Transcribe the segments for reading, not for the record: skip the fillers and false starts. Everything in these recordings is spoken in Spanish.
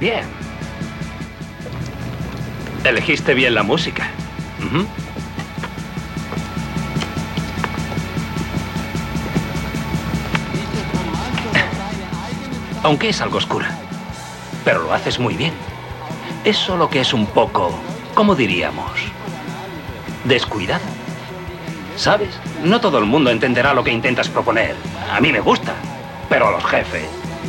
Bien. Elegiste bien la música. Uh-huh. Aunque es algo oscura. Pero lo haces muy bien. Es solo que es un poco, ¿cómo diríamos? Descuidado. ¿Sabes? No todo el mundo entenderá lo que intentas proponer. A mí me gusta, pero a los jefes...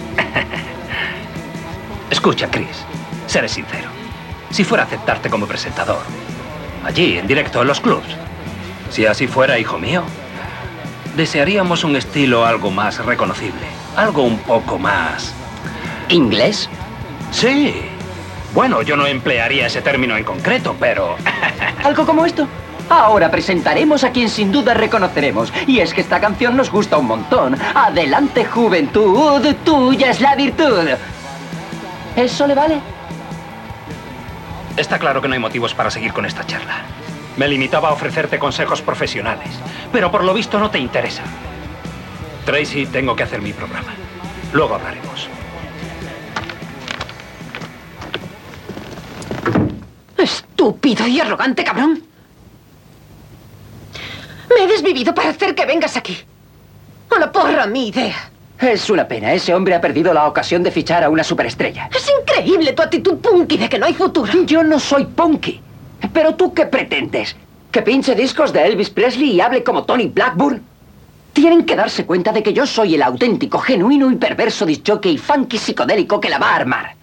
Escucha, Chris, seré sincero. Si fuera a aceptarte como presentador, allí, en directo, en los clubs, si así fuera, hijo mío, desearíamos un estilo algo más reconocible, algo un poco más... ¿Inglés? Sí. Bueno, yo no emplearía ese término en concreto, pero... ¿Algo como esto? Ahora presentaremos a quien sin duda reconoceremos. Y es que esta canción nos gusta un montón. Adelante, juventud, tuya es la virtud. ¿Eso le vale? Está claro que no hay motivos para seguir con esta charla. Me limitaba a ofrecerte consejos profesionales, pero por lo visto no te interesa. Tracy, tengo que hacer mi programa. Luego hablaremos. Estúpido y arrogante cabrón. Me he desvivido para hacer que vengas aquí. A la porra, mi idea. Es una pena. Ese hombre ha perdido la ocasión de fichar a una superestrella. Es increíble tu actitud punky de que no hay futuro. Yo no soy punky. ¿Pero tú qué pretendes? ¿Que pinche discos de Elvis Presley y hable como Tony Blackburn? Tienen que darse cuenta de que yo soy el auténtico, genuino y perverso discjockey funky psicodélico que la va a armar.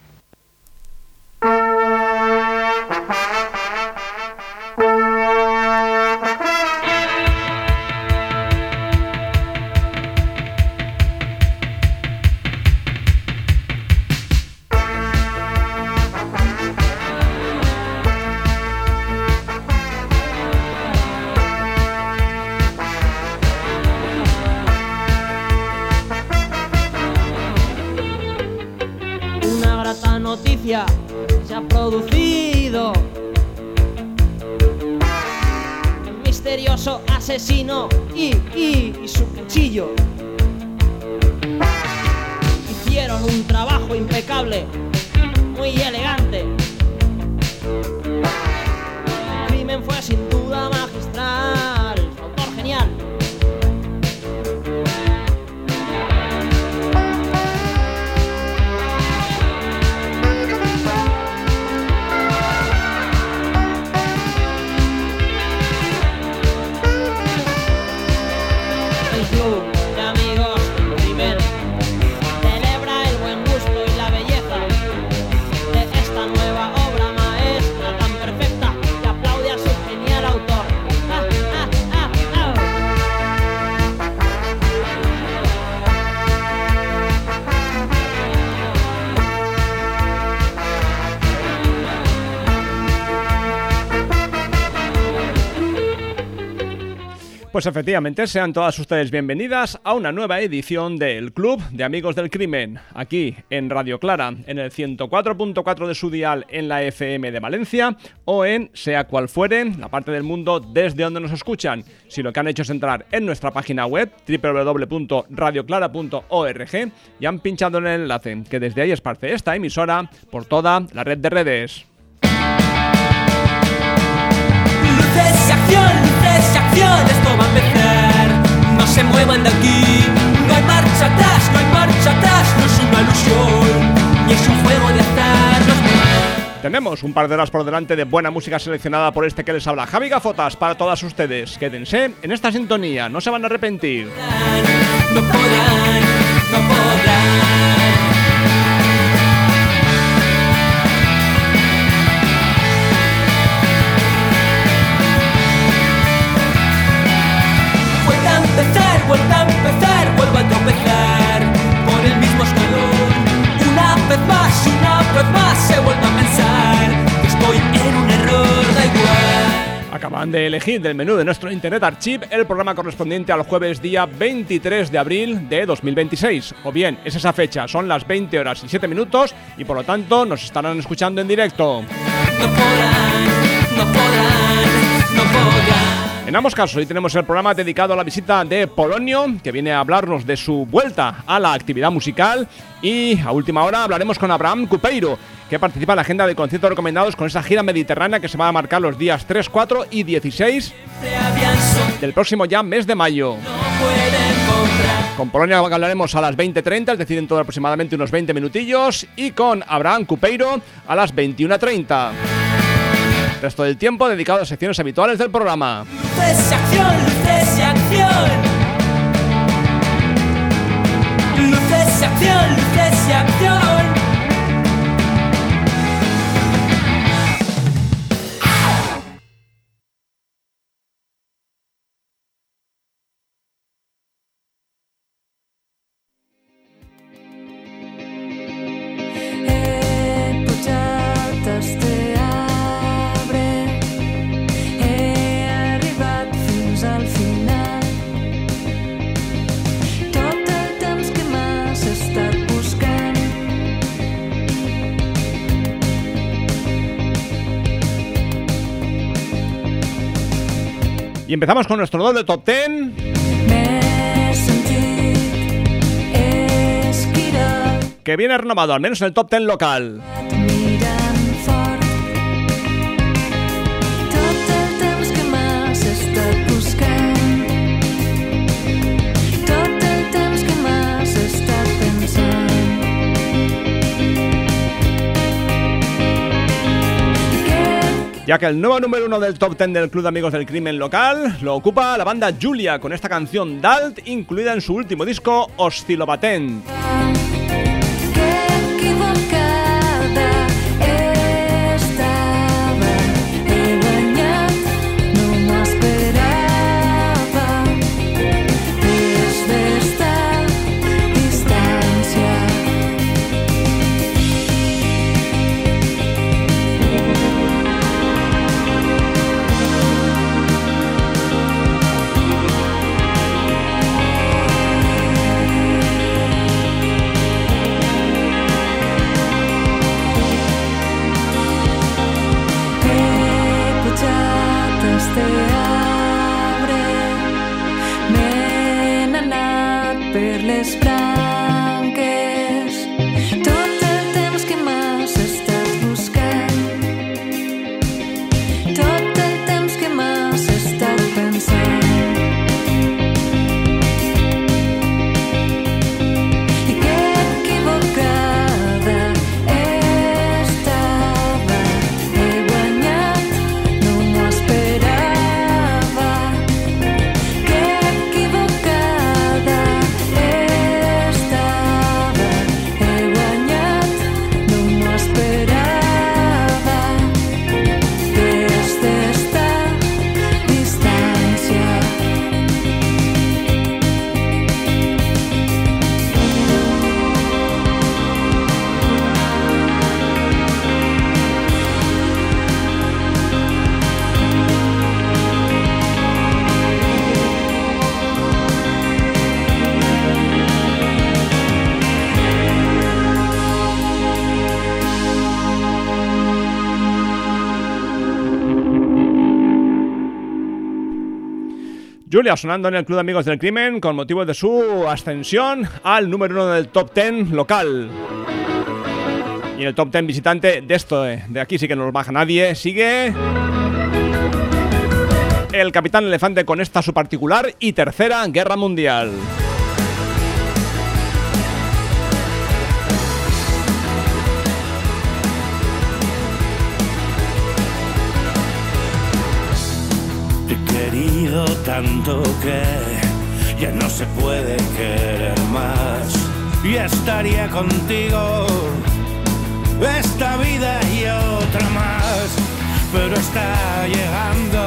Se ha producido un misterioso asesino y su cuchillo hicieron un trabajo impecable, muy elegante. El crimen fue sin duda magistral, su autor genial. Pues efectivamente, sean todas ustedes bienvenidas a una nueva edición del Club de Amigos del Crimen, aquí en Radio Clara, en el 104.4 de su dial en la FM de Valencia, o en, sea cual fuere, la parte del mundo desde donde nos escuchan. Si lo que han hecho es entrar en nuestra página web, www.radioclara.org, y han pinchado en el enlace, que desde ahí esparce esta emisora por toda la red de redes. Luces y acción, esto va a empezar. No se muevan de aquí, no hay marcha atrás, no es una ilusión, ni es un juego de azar. Tenemos un par de horas por delante de buena música seleccionada por este que les habla, Javi Gafotas, para todas ustedes. Quédense en esta sintonía, no se van a arrepentir. No podrán. Vuelvo a tropezar por el mismo escalón. Una vez más se vuelve a pensar que estoy en un error, da igual. Acaban de elegir del menú de nuestro Internet Archive el programa correspondiente al jueves día 23 de abril de 2026. O bien, es esa fecha, son las 20 horas y 7 minutos y por lo tanto nos estarán escuchando en directo. No podrán. En ambos casos, hoy tenemos el programa dedicado a la visita de Polonio, que viene a hablarnos de su vuelta a la actividad musical, y a última hora hablaremos con Abraham Cupeiro, que participa en la agenda de conciertos recomendados con esa gira mediterránea que se va a marcar los días 3, 4 y 16 del próximo ya mes de mayo. Con Polonia hablaremos a las 20:30, es decir, en todo aproximadamente unos 20 minutillos, y con Abraham Cupeiro a las 21:30. El resto del tiempo dedicado a secciones habituales del programa. Luces y acción, luces y acción. Luces y acción, luces y acción. Y empezamos con nuestro doble top 10. Que viene renovado, al menos en el top 10 local. Ya que el nuevo número 1 del top 10 del Club de Amigos del Crimen local lo ocupa la banda Julia con esta canción Dalt, incluida en su último disco Oscilopatent. Julia sonando en el Club de Amigos del Crimen con motivo de su ascensión al número 1 del top 10 local. Y en el top 10 visitante de aquí sí que no los baja nadie. Sigue el Capitán Elefante con esta su particular y tercera guerra mundial. Tanto que ya no se puede querer más, y estaría contigo esta vida y otra más, pero está llegando,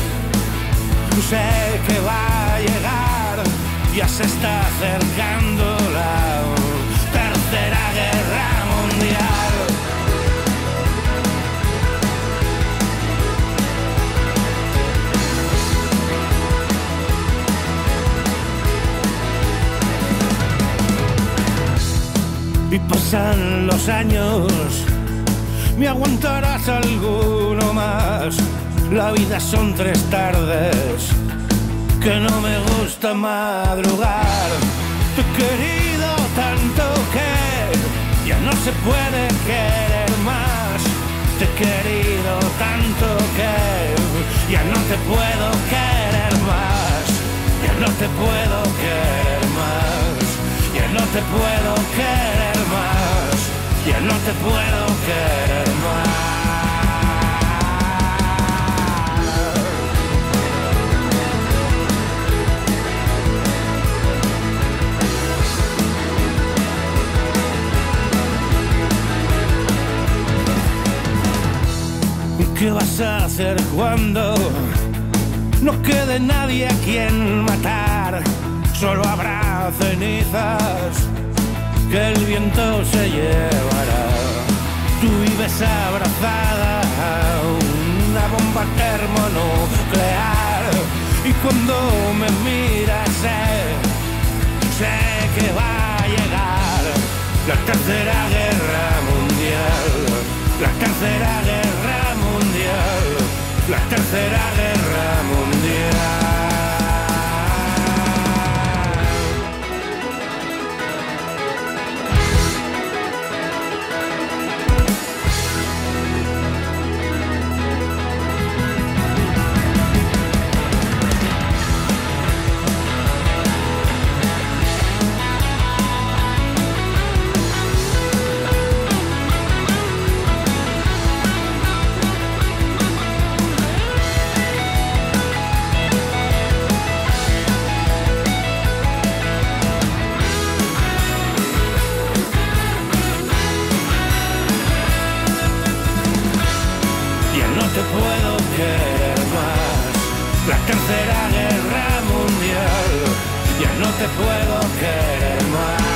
sé que va a llegar, ya se está acercando la tercera guerra mundial. Y pasan los años, me aguantarás alguno más. La vida son 3 tardes, que no me gusta madrugar. Te he querido tanto que Ya no se puede querer más. Te he querido tanto que ya no te puedo querer más. Ya no te puedo querer más. Ya no te puedo querer más. Ya no te puedo querer más. ¿Qué vas a hacer cuando no quede nadie a quien matar? Solo habrá cenizas que el viento se llevará. Tú vives abrazada a una bomba termonuclear y cuando me miras sé que va a llegar la tercera guerra mundial. La tercera guerra mundial, la tercera guerra mundial. No te puedo querer más. La tercera guerra mundial. Ya no te puedo querer más.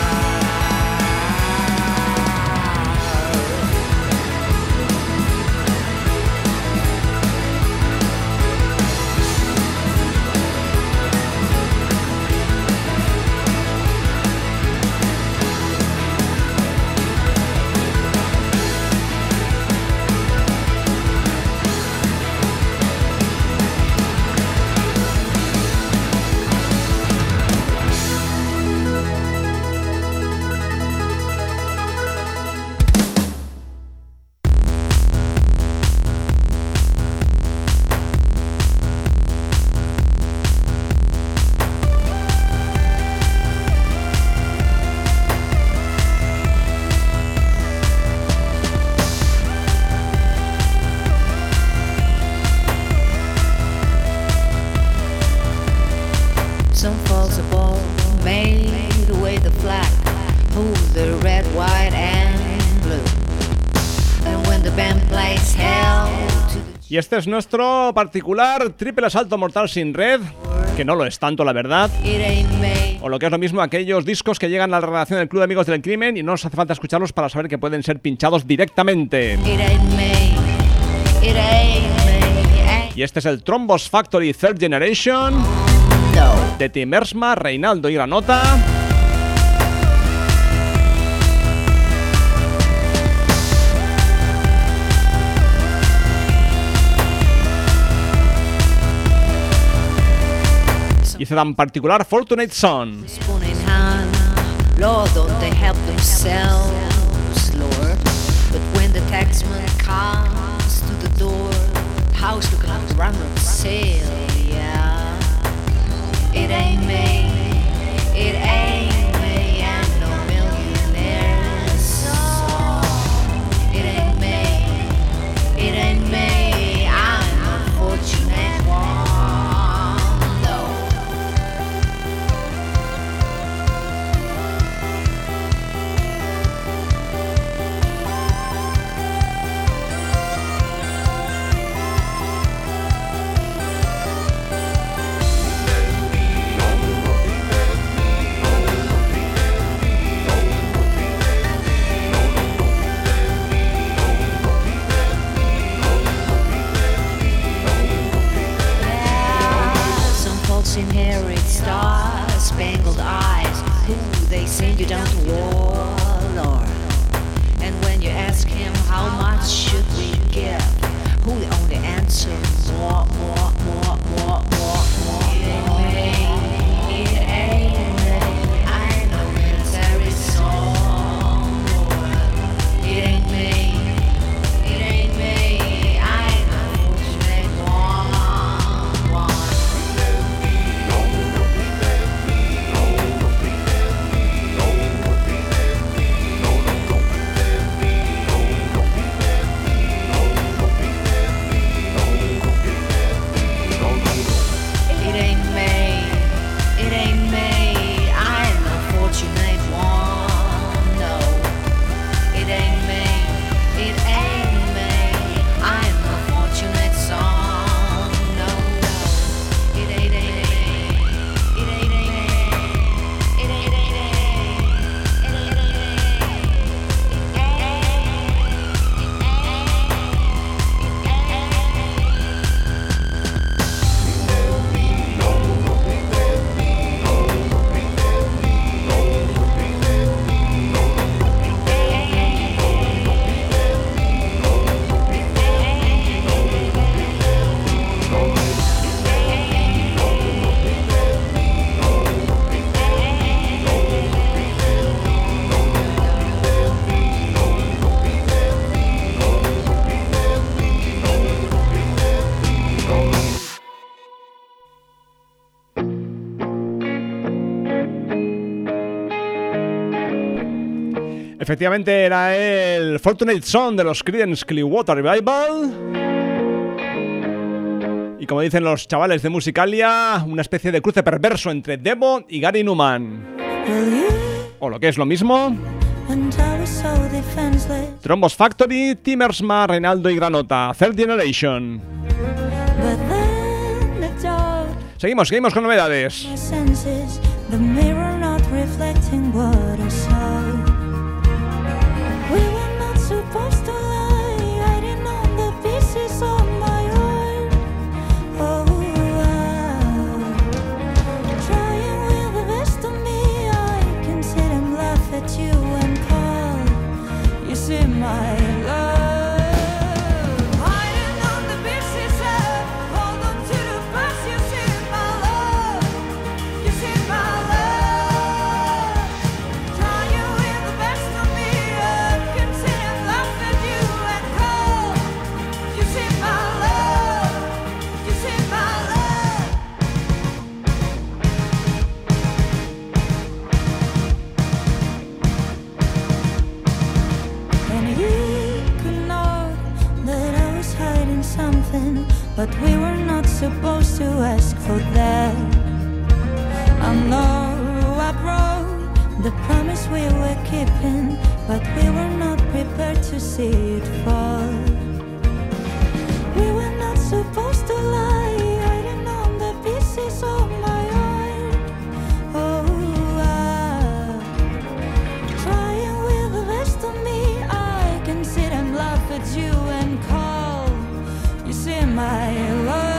Y este es nuestro particular triple asalto mortal sin red, que no lo es tanto, la verdad. O lo que es lo mismo, aquellos discos que llegan a la redacción del Club de Amigos del Crimen y no nos hace falta escucharlos para saber que pueden ser pinchados directamente. Y este es el Thrombos Factory Third Generation de Tim Ersma, Reinaldo y Granota. Y se dan particular Fortunate Son. Lord, don't they help themselves, Lord? But when the taxman comes to the door, house looking like the run sale, yeah. It ain't me, it ain't me, I'm no millionaire. So it ain't me, it ain't me, I'm no fortunate one. Inherit stars, spangled eyes, who they send you down to war, Lord. And when you ask him how much should we give, who the only answer, more, more, more, more, more, more. It ain't me, I know military song, Efectivamente era el Fortunate Son de los Creedence Clearwater Revival. Y como dicen los chavales de Musicalia, una especie de cruce perverso entre Devo y Gary Numan. O lo que es lo mismo, Trombos Factory, Timmersma, Reinaldo y Granota, Third Generation. Seguimos con novedades. But we were not supposed to ask for that. I know I broke the promise we were keeping, but we were not prepared to see it fall. We were not supposed to lie, hiding on the pieces of my heart. Oh, trying with the best of me, I can sit and laugh at you and call. You see my love.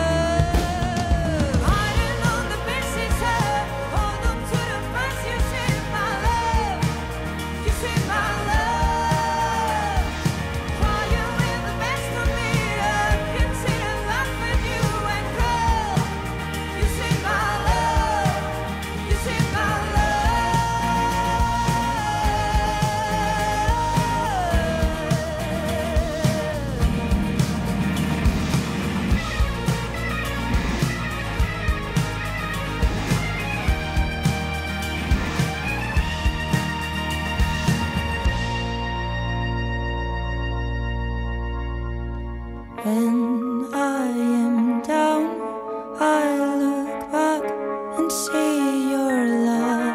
When I am down, I look back and see your love.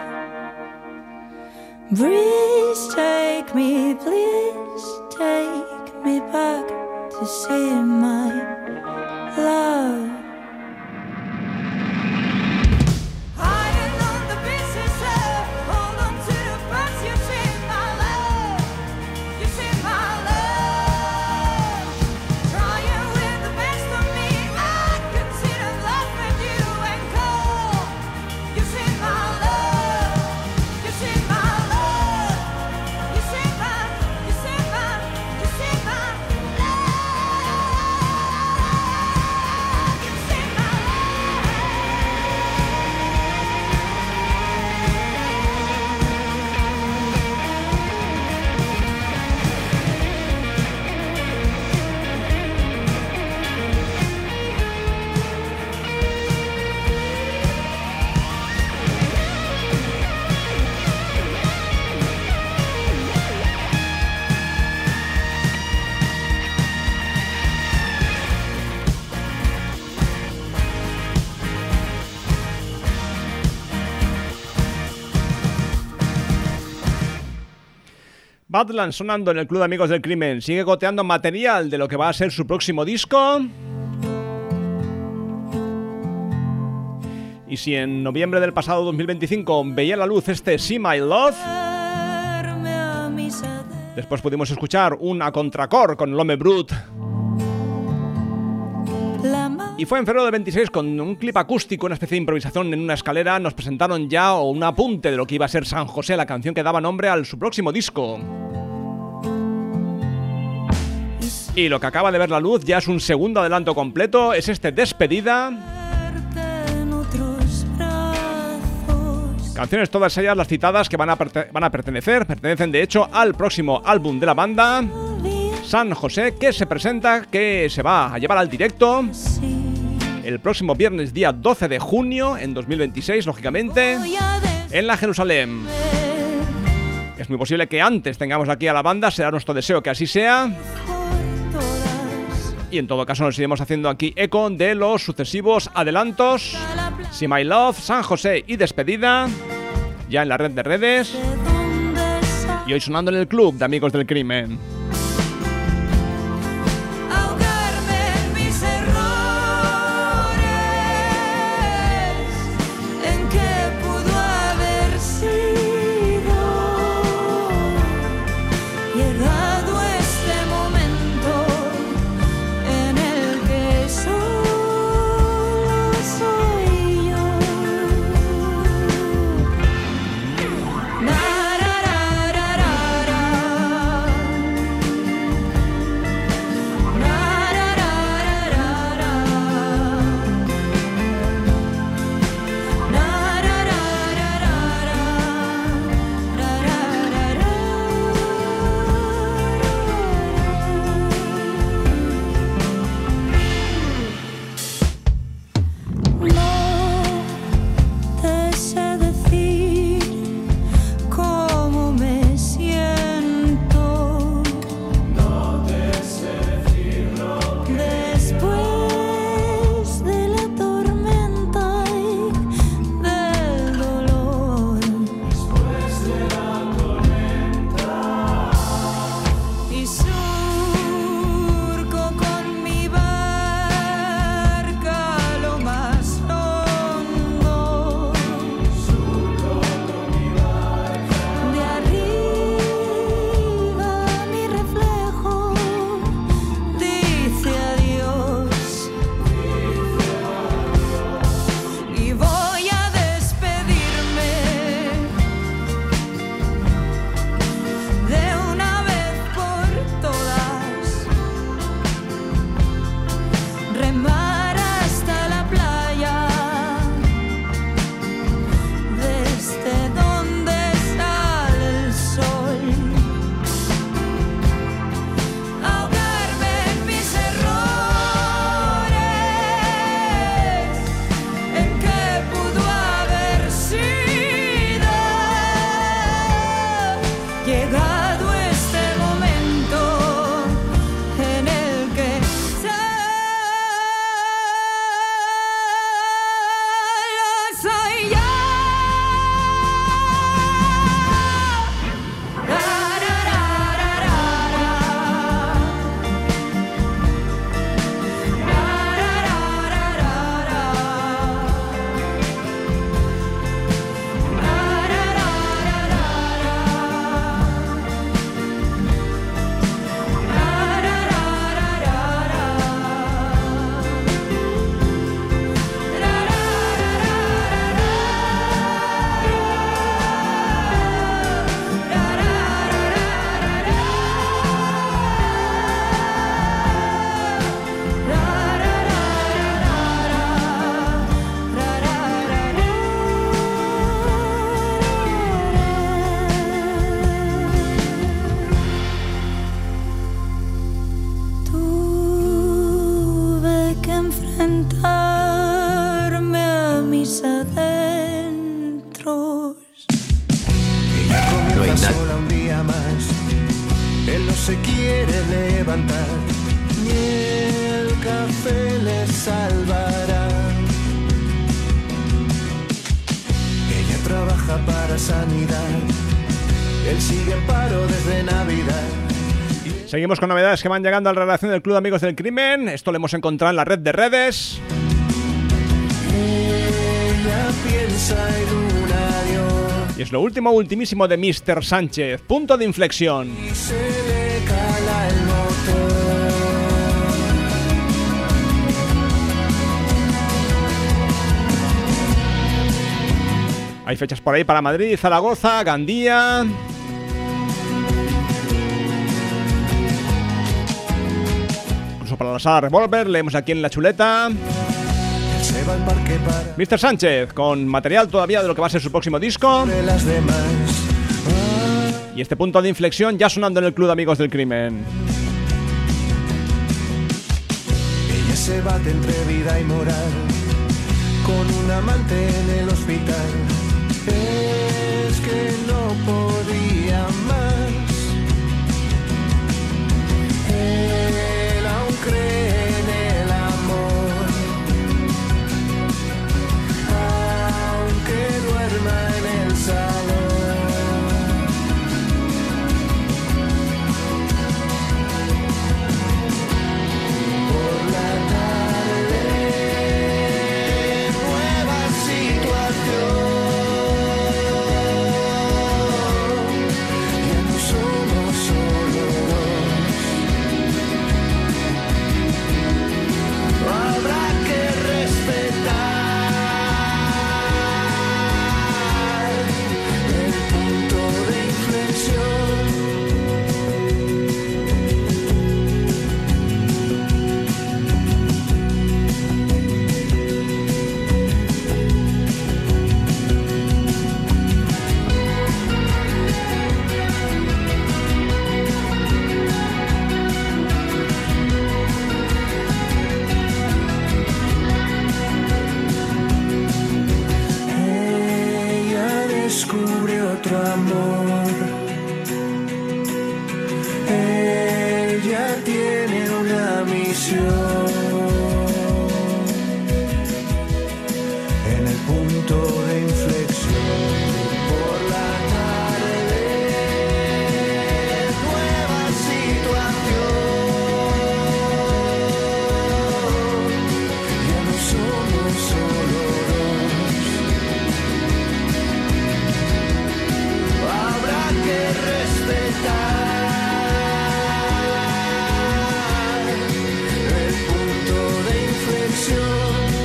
Please take me back to see my love. Badlands sonando en el Club de Amigos del Crimen. Sigue goteando material de lo que va a ser su próximo disco. Y si en noviembre del pasado 2025 veía la luz este See My Love, después pudimos escuchar un a contracor con L'Homme Brut. Y fue en febrero del 26 con un clip acústico, una especie de improvisación en una escalera. Nos presentaron ya un apunte de lo que iba a ser San José, la canción que daba nombre a su próximo disco. Y lo que acaba de ver la luz ya es un segundo adelanto completo, es este Despedida. Canciones todas ellas, las citadas, que pertenecen de hecho al próximo álbum de la banda, San José, que se presenta, que se va a llevar al directo el próximo viernes día 12 de junio en 2026, lógicamente, en la Jerusalén. Es muy posible que antes tengamos aquí a la banda, será nuestro deseo que así sea. Y en todo caso nos iremos haciendo aquí eco de los sucesivos adelantos. See My Love, San José y Despedida, ya en la red de redes. Y hoy sonando en el club de Amigos del Crimen. se quiere levantar, ni el café le salvará. Ella trabaja para Sanidad, él sigue en paro desde Navidad. Seguimos con novedades que van llegando a la redacción del Club de Amigos del Crimen. Esto lo hemos encontrado en la red de redes. Ella piensa en un adiós. Y es lo ultimísimo de Mr. Sánchez. Punto de inflexión. Y se le cala el motor. Hay fechas por ahí para Madrid, Zaragoza, Gandía. Incluso para la sala Revolver, leemos aquí en La Chuleta. Se va al parque para Mr. Sánchez, con material todavía de lo que va a ser su próximo disco. de las demás. Y este punto de inflexión ya sonando en el Club de Amigos del Crimen. Ella se bate entre vida y moral, con un amante en el hospital. Es que no podía otro amor. Ella tiene una misión en el punto de inflexión. Por la tarde, nueva situación. Ya no somos solo dos. Habrá que respetar el punto de inflexión.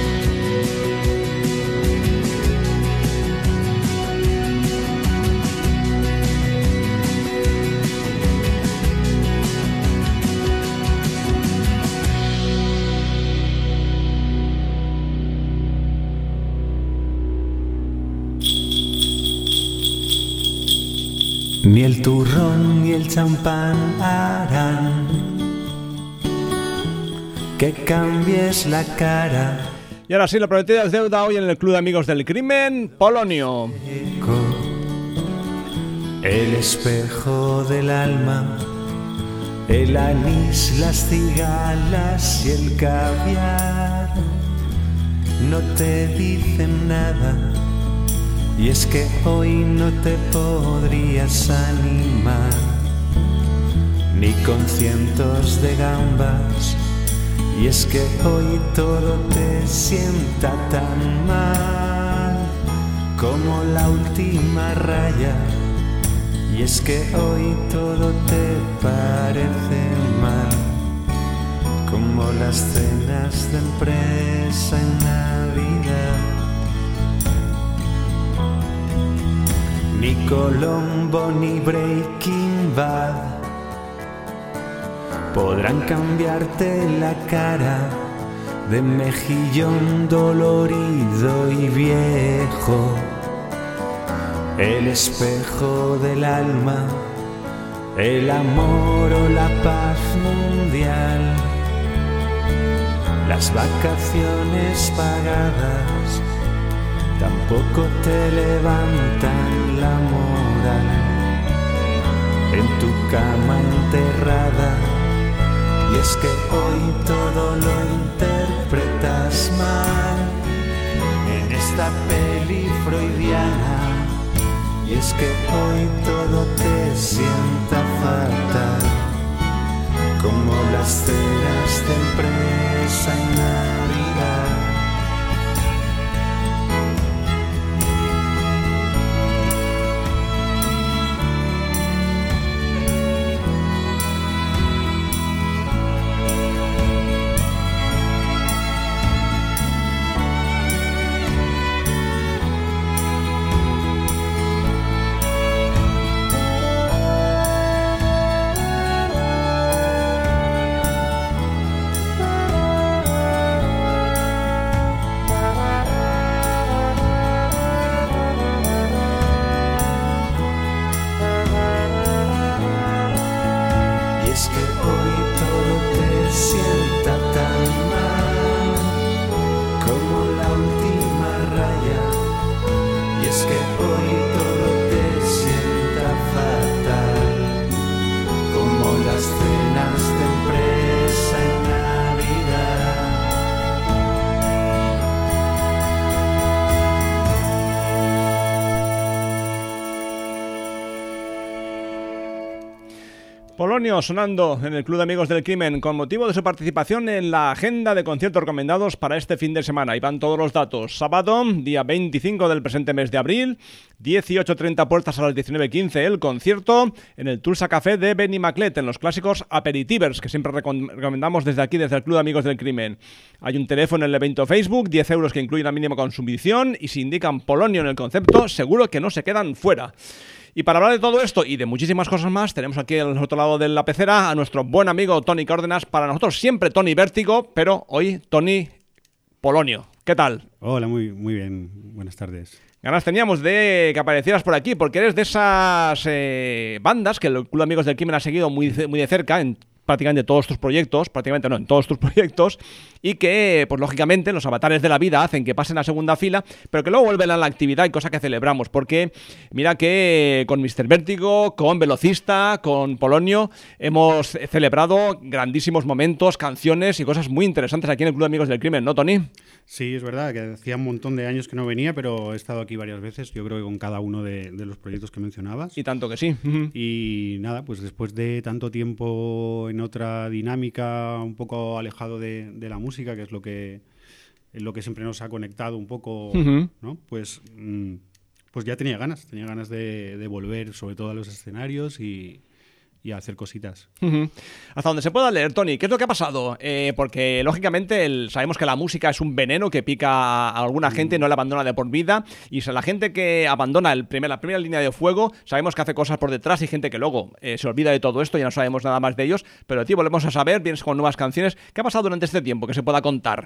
Ni el turrón ni el champán harán que cambies la cara. Y ahora sí, lo prometido es deuda hoy en el Club de Amigos del Crimen, Polonio. El espejo del alma, el anís, las cigalas y el caviar no te dicen nada. Y es que hoy no te podrías animar, ni con cientos de gambas. Y es que hoy todo te sienta tan mal como la última raya. Y es que hoy todo te parece mal como las cenas de empresa en Navidad. Ni Colombo ni Breaking Bad podrán cambiarte la cara de mejillón dolorido y viejo. El espejo del alma, el amor o la paz mundial, las vacaciones pagadas tampoco te levantan la moral. En tu cama enterrada, y es que hoy todo lo interpretas mal en esta peli freudiana. Y es que hoy todo te sienta fatal como las cenas de empresa en Navidad. Polonio sonando en el Club de Amigos del Crimen con motivo de su participación en la agenda de conciertos recomendados para este fin de semana. Ahí van todos los datos. Sábado, día 25 del presente mes de abril, 18:30 puertas a las 19:15 el concierto en el Tulsa Café de Benimaclet, en los clásicos aperitivers que siempre recomendamos desde aquí, desde el Club de Amigos del Crimen. Hay un teléfono en el evento Facebook, 10 euros que incluye la mínima consumición, y si indican Polonio en el concepto, seguro que no se quedan fuera. Y para hablar de todo esto y de muchísimas cosas más, tenemos aquí al otro lado de la pecera a nuestro buen amigo Tony Cárdenas. Para nosotros siempre Tony Vértigo, pero hoy Tony Polonio. ¿Qué tal? Hola, muy bien. Buenas tardes. Ganas teníamos de que aparecieras por aquí, porque eres de esas bandas que el Club de Amigos del Crimen ha seguido muy de cerca, prácticamente todos tus proyectos, prácticamente no, en todos tus proyectos, y que, pues lógicamente, los avatares de la vida hacen que pasen a segunda fila, pero que luego vuelven a la actividad y cosa que celebramos, porque mira que con Mr. Vértigo, con Velocista, con Polonio, hemos celebrado grandísimos momentos, canciones y cosas muy interesantes aquí en el Club de Amigos del Crimen, ¿no, Tony? Sí, es verdad, que hacía un montón de años que no venía, pero he estado aquí varias veces, yo creo que con cada uno de los proyectos que mencionabas. Y tanto que sí. Y nada, pues después de tanto tiempo en otra dinámica, un poco alejado de la música, que es lo que siempre nos ha conectado un poco, ¿no? Pues ya tenía ganas de volver sobre todo a los escenarios y a hacer cositas. Hasta donde se pueda leer, Tony, ¿qué es lo que ha pasado? Porque, lógicamente, sabemos que la música es un veneno que pica a alguna gente, no la abandona de por vida, y la gente que abandona la primera línea de fuego, sabemos que hace cosas por detrás y gente que luego se olvida de todo esto, ya no sabemos nada más de ellos, pero, tío, volvemos a saber, vienes con nuevas canciones. ¿Qué ha pasado durante este tiempo que se pueda contar?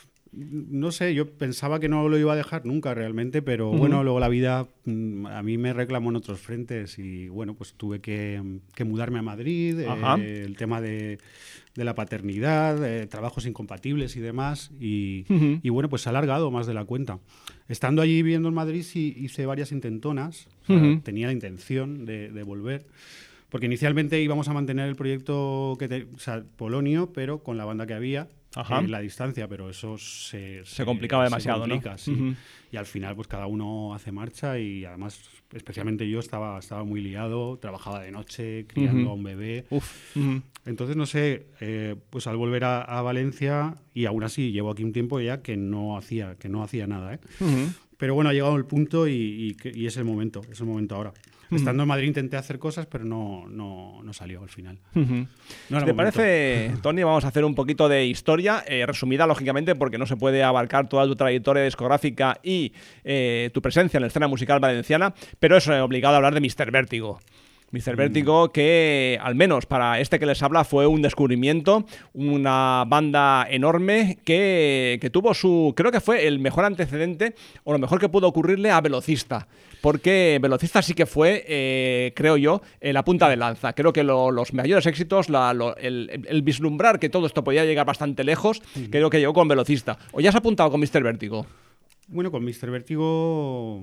No sé, yo pensaba que no lo iba a dejar nunca realmente, pero bueno, luego la vida a mí me reclamó en otros frentes y bueno, pues tuve que mudarme a Madrid, el tema de la paternidad, trabajos incompatibles y demás, y bueno, pues se ha alargado más de la cuenta. Estando allí viviendo en Madrid sí hice varias intentonas, o sea, tenía la intención de volver, porque inicialmente íbamos a mantener el proyecto Polonio, pero con la banda que había, la distancia, pero eso se complicaba demasiado, se complica, ¿no? Sí. Y al final pues cada uno hace marcha y además especialmente yo estaba muy liado, trabajaba de noche criando a un bebé. Entonces no sé, pues al volver a Valencia, y aún así llevo aquí un tiempo ya que no hacía nada, pero bueno, ha llegado el punto y es el momento ahora. Estando en Madrid intenté hacer cosas, pero no salió al final. Si te parece, Tony, vamos a hacer un poquito de historia, resumida, lógicamente, porque no se puede abarcar toda tu trayectoria discográfica y tu presencia en la escena musical valenciana, pero es obligado a hablar de Mr. Vértigo. Mr. Vértigo, que al menos para este que les habla fue un descubrimiento, una banda enorme que tuvo creo que fue el mejor antecedente o lo mejor que pudo ocurrirle a Velocista, porque Velocista sí que fue, creo yo, la punta de lanza. Creo que los mayores éxitos, el vislumbrar que todo esto podía llegar bastante lejos, creo que llegó con Velocista. ¿O ya has apuntado con Mr. Vértigo? Bueno, con Mr. Vértigo,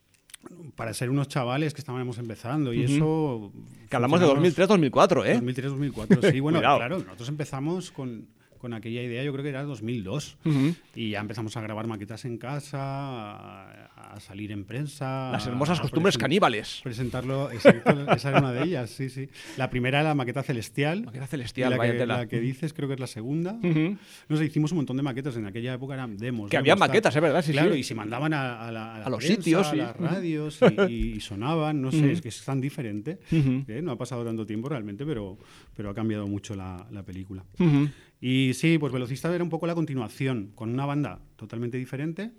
para ser unos chavales que estábamos empezando y eso... Que hablamos de 2003-2004, ¿eh? 2003-2004, sí. Bueno, claro, nosotros empezamos con aquella idea, yo creo que era 2002. Y ya empezamos a grabar maquetas en casa, a salir en prensa. Las hermosas costumbres caníbales. Presentarlo, exacto, esa era una de ellas, sí, sí. La primera era la maqueta Celestial. Maqueta Celestial, vaya tela. La que dices, creo que es la segunda. No sé, hicimos un montón de maquetas. En aquella época eran demos. Que había maquetas, es verdad, sí, claro, sí. Y se mandaban a los prensa, sitios, a las radios y sonaban, no sé, es que es tan diferente. No ha pasado tanto tiempo realmente, pero ha cambiado mucho la película. Y sí, pues Velocista era un poco la continuación, con una banda totalmente diferente.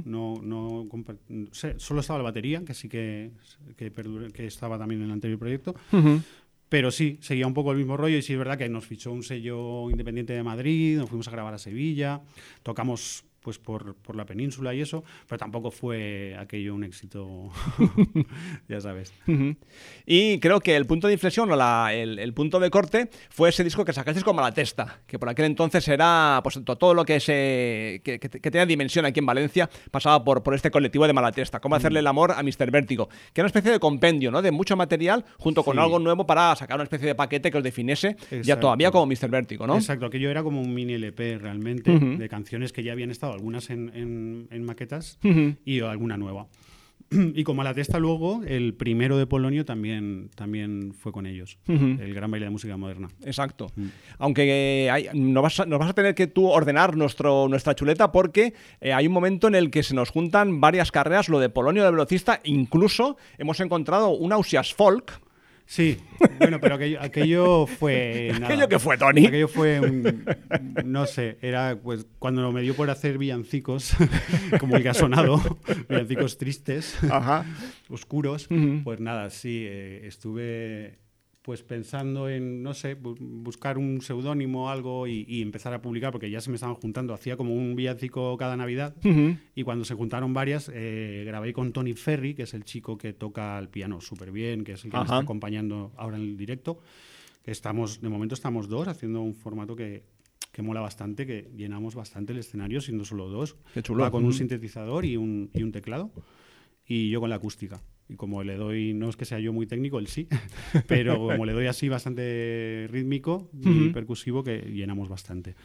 Solo estaba la batería, que sí que estaba también en el anterior proyecto. Pero sí, seguía un poco el mismo rollo y sí es verdad que nos fichó un sello independiente de Madrid, nos fuimos a grabar a Sevilla, tocamos pues por la península y eso, pero tampoco fue aquello un éxito, ya sabes. Y creo que el punto de inflexión o el punto de corte fue ese disco que sacasteis con Malatesta, que por aquel entonces era pues todo lo que tenía dimensión aquí en Valencia, pasaba por este colectivo de Malatesta, cómo hacerle el amor a Mr. Vértigo, que era una especie de compendio, ¿no? De mucho material junto con algo nuevo para sacar una especie de paquete que os definiese ya todavía como Mr. Vértigo, ¿no? Exacto, aquello era como un mini LP realmente, de canciones que ya habían estado algunas en maquetas y alguna nueva. Y con Malatesta luego, el primero de Polonio también fue con ellos, el Gran Baile de Música Moderna. Exacto. Aunque nos vas a tener que tú ordenar nuestra chuleta porque hay un momento en el que se nos juntan varias carreras, lo de Polonio, de Velocista, incluso hemos encontrado un Ausias Folk. Sí, bueno, pero aquello fue... nada. ¿Aquello que fue, Tony? Aquello fue, no sé, era pues cuando me dio por hacer villancicos, como el que ha sonado, villancicos tristes, oscuros, pues nada, sí, estuve pues pensando en, no sé, buscar un seudónimo o algo y empezar a publicar, porque ya se me estaban juntando, hacía como un villancico cada Navidad, y cuando se juntaron varias, grabé con Tony Ferry, que es el chico que toca el piano súper bien, que es el que me está acompañando ahora en el directo, De momento estamos 2 haciendo un formato que mola bastante, que llenamos bastante el escenario siendo solo 2. Qué chulo. Va con un sintetizador y un teclado, y yo con la acústica. Y como le doy, no es que sea yo muy técnico, él sí, pero como le doy así bastante rítmico y percusivo, que llenamos bastante.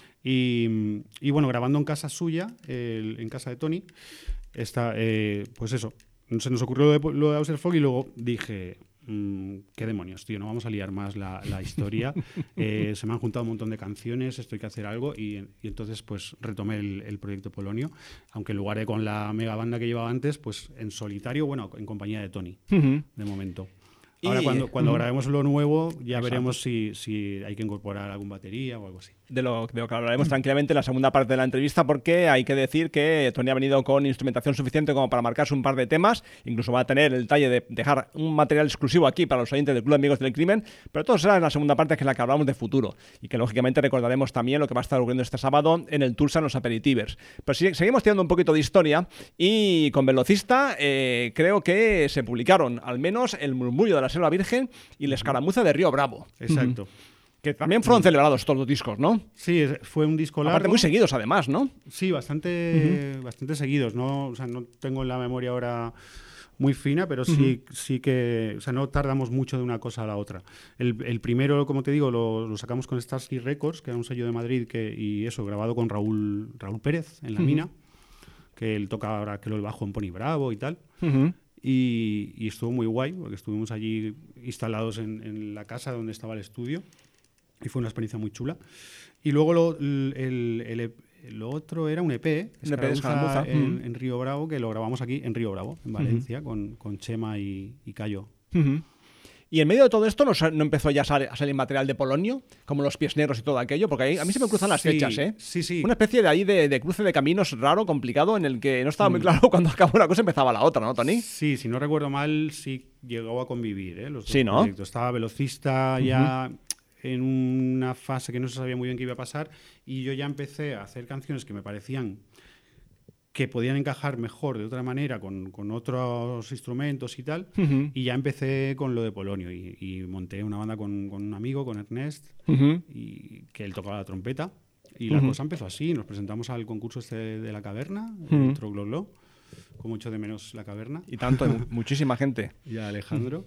Y bueno, grabando en casa suya, en casa de Tony, pues eso, se nos ocurrió lo de Auserfolk y luego dije, qué demonios, tío, no vamos a liar más la historia. Se me han juntado un montón de canciones, esto hay que hacer algo, y entonces pues retomé el proyecto Polonio, aunque en lugar de con la mega banda que llevaba antes, pues en solitario, bueno, en compañía de Tony, de momento. Ahora cuando grabemos lo nuevo ya veremos si hay que incorporar algún batería o algo así. De lo que hablaremos tranquilamente en la segunda parte de la entrevista, porque hay que decir que Tony ha venido con instrumentación suficiente como para marcarse un par de temas, incluso va a tener el detalle de dejar un material exclusivo aquí para los oyentes del Club de Amigos del Crimen, pero todo será en la segunda parte, que es la que hablamos de futuro, y que lógicamente recordaremos también lo que va a estar ocurriendo este sábado en el Tulsa en los Aperitivers. Pero seguimos tirando un poquito de historia, y con Velocista creo que se publicaron al menos El Murmullo de la Selva Virgen y La Escaramuza de Río Bravo. Exacto. Que también fueron celebrados estos 2 discos, ¿no? Sí, fue un disco largo. Aparte, muy seguidos, además, ¿no? Sí, bastante seguidos. ¿No? O sea, no tengo en la memoria ahora muy fina, pero sí que... O sea, no tardamos mucho de una cosa a la otra. El primero, como te digo, lo sacamos con Starsky Records, que era un sello de Madrid, y eso, grabado con Raúl Pérez en La Mina, que él toca ahora que lo bajo en Pony Bravo y tal. Y estuvo muy guay, porque estuvimos allí instalados en la casa donde estaba el estudio. Y fue una experiencia muy chula. Y luego lo otro era un EP, Escaramuza, en Río Bravo, que lo grabamos aquí en Río Bravo, en Valencia, con Chema y Cayo. Y en medio de todo esto, ¿no empezó ya a salir material de Polonio? Como Los Pies Negros y todo aquello, porque ahí, a mí se me cruzan las fechas, ¿eh? Sí. Una especie de ahí de cruce de caminos raro, complicado, en el que no estaba muy claro cuando acabó una cosa empezaba la otra, ¿no, Tony? Sí, si no recuerdo mal, sí llegó a convivir, los dos sí, ¿no? proyectos. Estaba Velocista ya en una fase que no se sabía muy bien qué iba a pasar, y yo ya empecé a hacer canciones que me parecían que podían encajar mejor de otra manera con otros instrumentos y tal, y ya empecé con lo de Polonio, y monté una banda con un amigo, con Ernest, y que él tocaba la trompeta, y la cosa empezó así. Nos presentamos al concurso de la caverna, el Trogloló, con mucho de menos la caverna. Y tanto, muchísima gente. Y a Alejandro.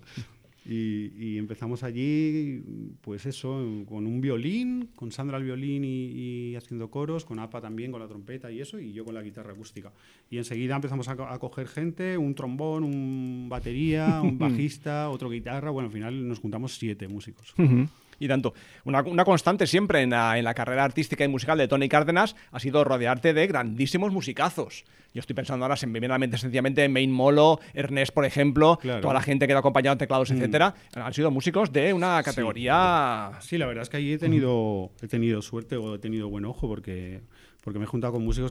Y empezamos allí, pues eso, con un violín, con Sandra al violín y haciendo coros, con Apa también, con la trompeta y eso, y yo con la guitarra acústica. Y enseguida empezamos a coger gente, un trombón, un batería, un bajista, otro guitarra. Bueno, al final nos juntamos 7 músicos. Y tanto. Una constante siempre en la carrera artística y musical de Tony Cárdenas ha sido rodearte de grandísimos musicazos. Yo estoy pensando ahora primeramente, sencillamente, en Main Molo, Ernest, por ejemplo, toda la gente que lo ha acompañado en teclados, etcétera, han sido músicos de una categoría... Sí, la verdad es que ahí he tenido suerte, o he tenido buen ojo, porque me he juntado con músicos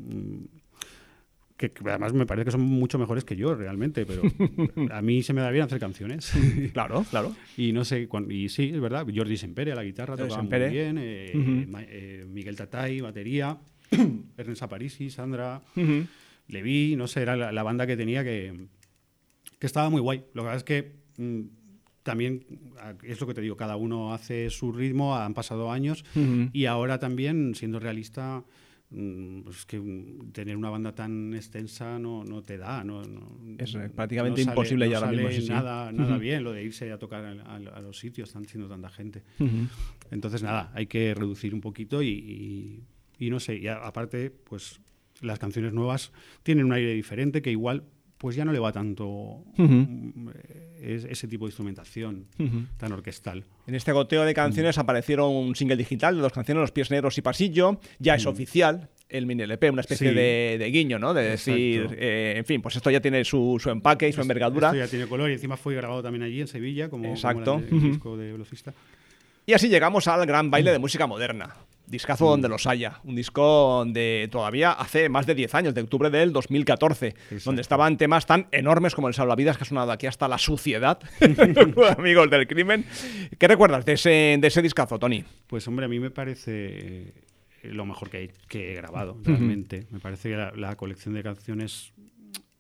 que además me parece que son mucho mejores que yo realmente, pero a mí se me da bien hacer canciones. Claro. Y no sé, y sí, es verdad, Jordi Sempere a la guitarra tocaba muy bien, Miguel Tatay, batería, Ernest Aparici, Sandra, Levi, no sé, era la banda que tenía que estaba muy guay. Lo que pasa es que también, es lo que te digo, cada uno hace su ritmo, han pasado años, y ahora también, siendo realista... pues que tener una banda tan extensa no te da, es prácticamente imposible ya ahora mismo. Sí, nada bien lo de irse a tocar a los sitios, están siendo tanta gente. Entonces nada, hay que reducir un poquito y no sé, y aparte pues las canciones nuevas tienen un aire diferente que igual pues ya no le va tanto ese tipo de instrumentación tan orquestal. En este goteo de canciones aparecieron un single digital de 2 canciones, Los Pies Negros y Pasillo. Ya es oficial el mini LP, una especie de guiño, ¿no? De decir, en fin, pues esto ya tiene su empaque y su envergadura. Esto ya tiene color, y encima fue grabado también allí en Sevilla, como el disco de Velocista. Y así llegamos al gran baile de música moderna. Discazo donde los haya. Un disco de todavía hace más de 10 años, de octubre del 2014, Exacto. donde estaban temas tan enormes como el Salvavidas, que ha sonado aquí hasta la suciedad, amigos del crimen. ¿Qué recuerdas de ese discazo, Tony? Pues hombre, a mí me parece lo mejor que he grabado, realmente. Me parece que la colección de canciones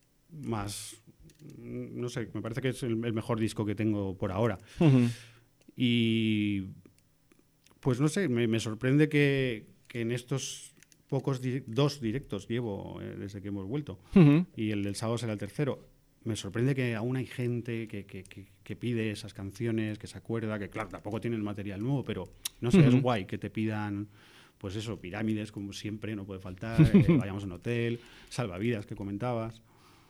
más... No sé, me parece que es el mejor disco que tengo por ahora. Y pues no sé, me sorprende que en estos pocos 2 directos llevo desde que hemos vuelto, y el del sábado será el tercero. Me sorprende que aún hay gente que pide esas canciones, que se acuerda, que claro, tampoco tienen material nuevo, pero no sé, es guay que te pidan, pues eso, Pirámides, como siempre, no puede faltar, Vayamos a un hotel, Salvavidas, que comentabas.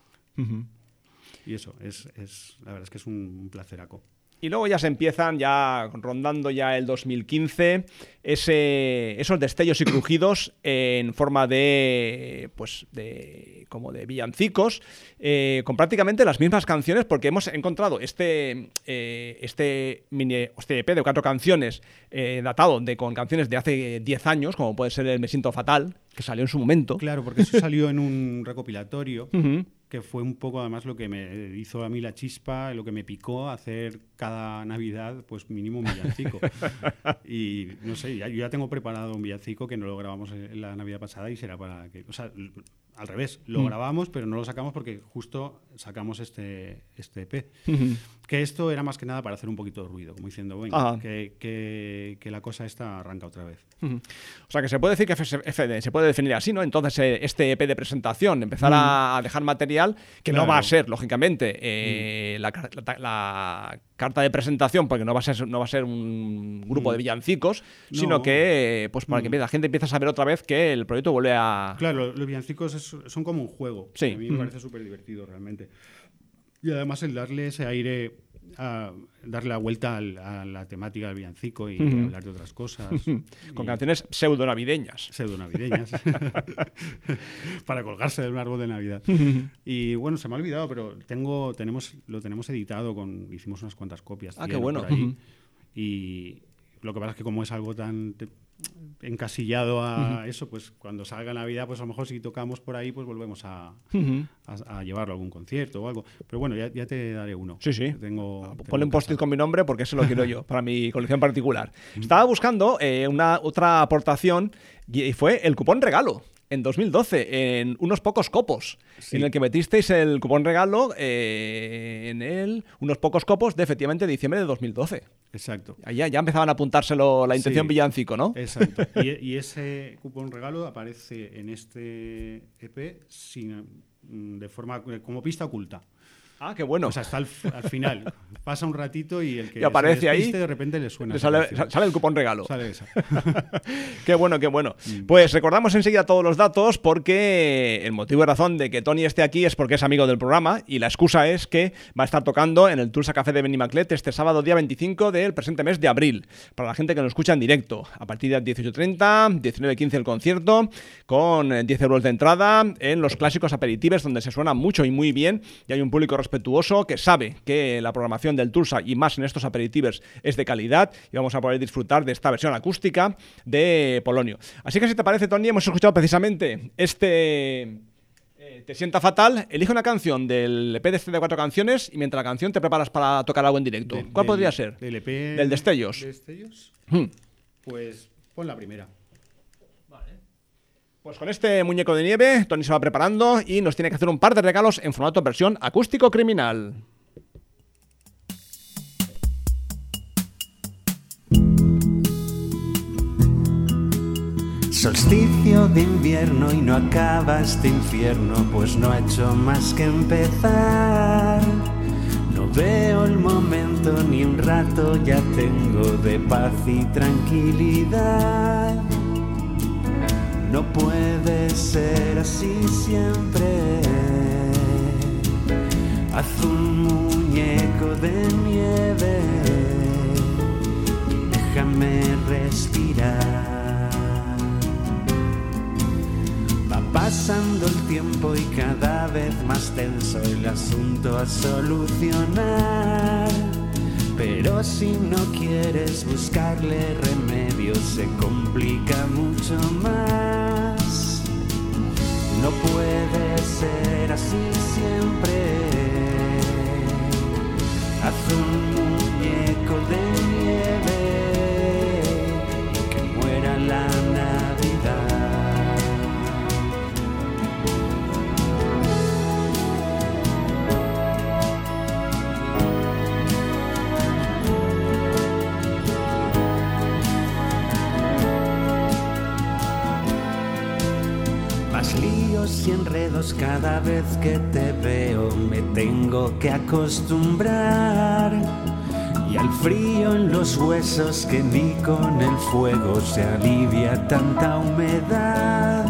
Y eso, la verdad es que es un placeraco. Y luego ya se empiezan, ya rondando ya el 2015, esos destellos y crujidos en forma de, pues, como de villancicos, con prácticamente las mismas canciones, porque hemos encontrado este EP de 4 canciones datado con canciones de hace 10 años, como puede ser el Me Siento Fatal, que salió en su momento. Claro, porque eso salió en un recopilatorio, que fue un poco además lo que me hizo a mí la chispa, lo que me picó hacer cada Navidad, pues mínimo un villancico. Y no sé, yo ya tengo preparado un villancico que no lo grabamos en la Navidad pasada y será para que... O sea, al revés, lo grabamos, pero no lo sacamos porque justo sacamos este EP. Que esto era más que nada para hacer un poquito de ruido, como diciendo, venga, que la cosa esta arranca otra vez. O sea, que se puede decir que se puede definir así, ¿no? Entonces, este EP de presentación, empezar a dejar material que no va a ser, lógicamente, la carta de presentación, porque no va a ser un grupo de villancicos, sino que, pues para que la gente empiece a saber otra vez que el proyecto vuelve a... Claro, los villancicos son como un juego. Sí. A mí me parece súper divertido, realmente. Y además el darle ese aire, darle la vuelta a la temática del villancico y hablar de otras cosas. Con canciones pseudo-navideñas. Pseudo-navideñas. Para colgarse de un árbol de Navidad. Y bueno, se me ha olvidado, pero lo tenemos editado, hicimos unas cuantas copias. Qué bueno. Por ahí. Y lo que pasa es que como es algo tan encasillado a eso, pues cuando salga Navidad, pues a lo mejor si tocamos por ahí, pues volvemos a llevarlo a algún concierto o algo. Pero bueno, ya te daré uno. Sí. Ponle un post-it con mi nombre porque eso lo quiero yo, para mi colección particular. Estaba buscando otra aportación y fue el cupón regalo. En 2012, en Unos Pocos Copos, en el que metisteis el cupón regalo en Unos Pocos Copos de efectivamente diciembre de 2012. Exacto. Ya empezaban a apuntárselo la intención villancico, ¿no? Exacto. Y ese cupón regalo aparece en este EP de forma como pista oculta. Ah, qué bueno. O sea, está al final. Pasa un ratito y el que aparece se despiste, ahí, de repente le suena. Sale el cupón regalo. Sale esa. Qué bueno. Pues recordamos enseguida todos los datos porque el motivo y razón de que Tony esté aquí es porque es amigo del programa y la excusa es que va a estar tocando en el Tulsa Café de Benimaclet este sábado día 25 del presente mes de abril. Para la gente que nos escucha en directo. A partir de 18:30, 19:15 el concierto con 10 euros de entrada en los clásicos aperitives donde se suena mucho y muy bien y hay un público respetuoso que sabe que la programación del Tulsa y más en estos aperitivos es de calidad y vamos a poder disfrutar de esta versión acústica de Polonio. Así que si te parece, Tony, hemos escuchado precisamente Te Sienta Fatal. Elige una canción del EP de 4 canciones y mientras la canción te preparas para tocar algo en directo. ¿Cuál podría ser? ¿Del EP? Del Destellos. ¿Destellos? Pues pon la primera. Pues con este muñeco de nieve, Tony se va preparando y nos tiene que hacer un par de regalos en formato versión acústico criminal. Solsticio de invierno y no acaba este infierno, pues no ha hecho más que empezar. No veo el momento ni un rato, ya tengo de paz y tranquilidad. No puede ser así siempre. Haz un muñeco de nieve y déjame respirar. Va pasando el tiempo y cada vez más tenso el asunto a solucionar. Pero si no quieres buscarle remedio se complica mucho más. No puede ser así siempre. Haz un muñeco de nieve y que muera la Navidad. recuerdos cada vez que te veo me tengo que acostumbrar. Y al frío en los huesos que ni con el fuego se alivia tanta humedad.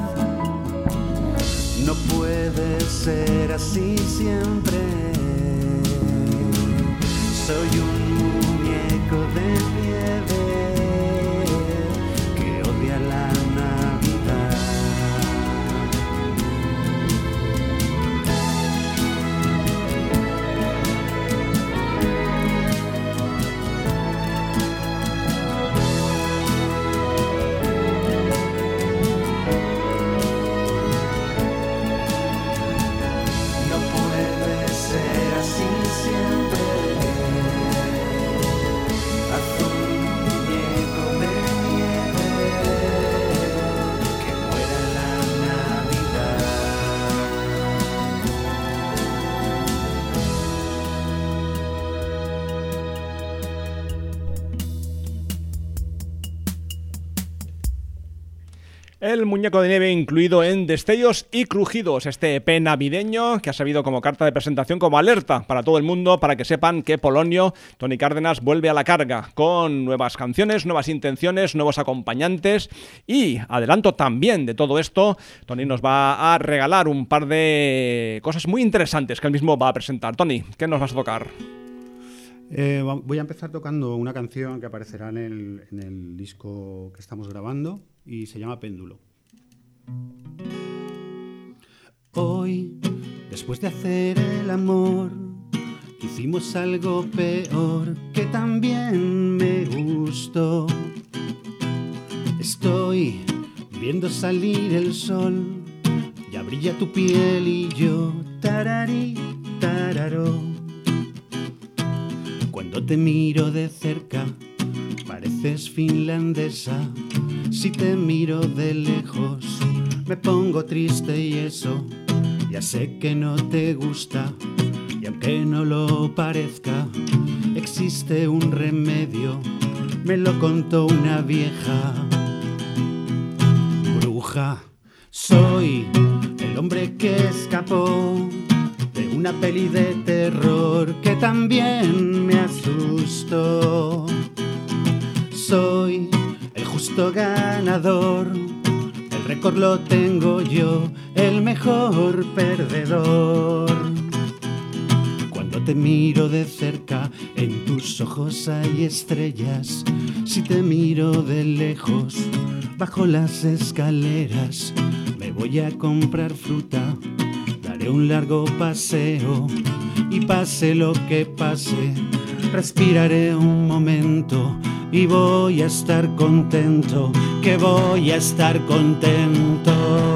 No puede ser así siempre. Soy un muñeco de nieve que odia la Navidad. El muñeco de nieve incluido en Destellos y Crujidos, este EP navideño que ha servido como carta de presentación, como alerta para todo el mundo, para que sepan que Polonio, Tony Cárdenas, vuelve a la carga con nuevas canciones, nuevas intenciones, nuevos acompañantes. Y adelanto también de todo esto, Tony nos va a regalar un par de cosas muy interesantes que él mismo va a presentar. Tony, ¿qué nos vas a tocar? Voy a empezar tocando una canción que aparecerá en el disco que estamos grabando y se llama Péndulo. Hoy, después de hacer el amor, hicimos algo peor que también me gustó. Estoy viendo salir el sol, ya brilla tu piel y yo tararí, tararó. Cuando te miro de cerca, pareces finlandesa. Si te miro de lejos, me pongo triste y eso ya sé que no te gusta. Y aunque no lo parezca, existe un remedio, me lo contó una vieja bruja. Soy el hombre que escapó de una peli de terror que también me asustó. Soy el justo ganador, el récord lo tengo yo, el mejor perdedor. Cuando te miro de cerca, en tus ojos hay estrellas. Si te miro de lejos, bajo las escaleras, me voy a comprar fruta, daré un largo paseo y pase lo que pase, respiraré un momento y voy a estar contento, que voy a estar contento.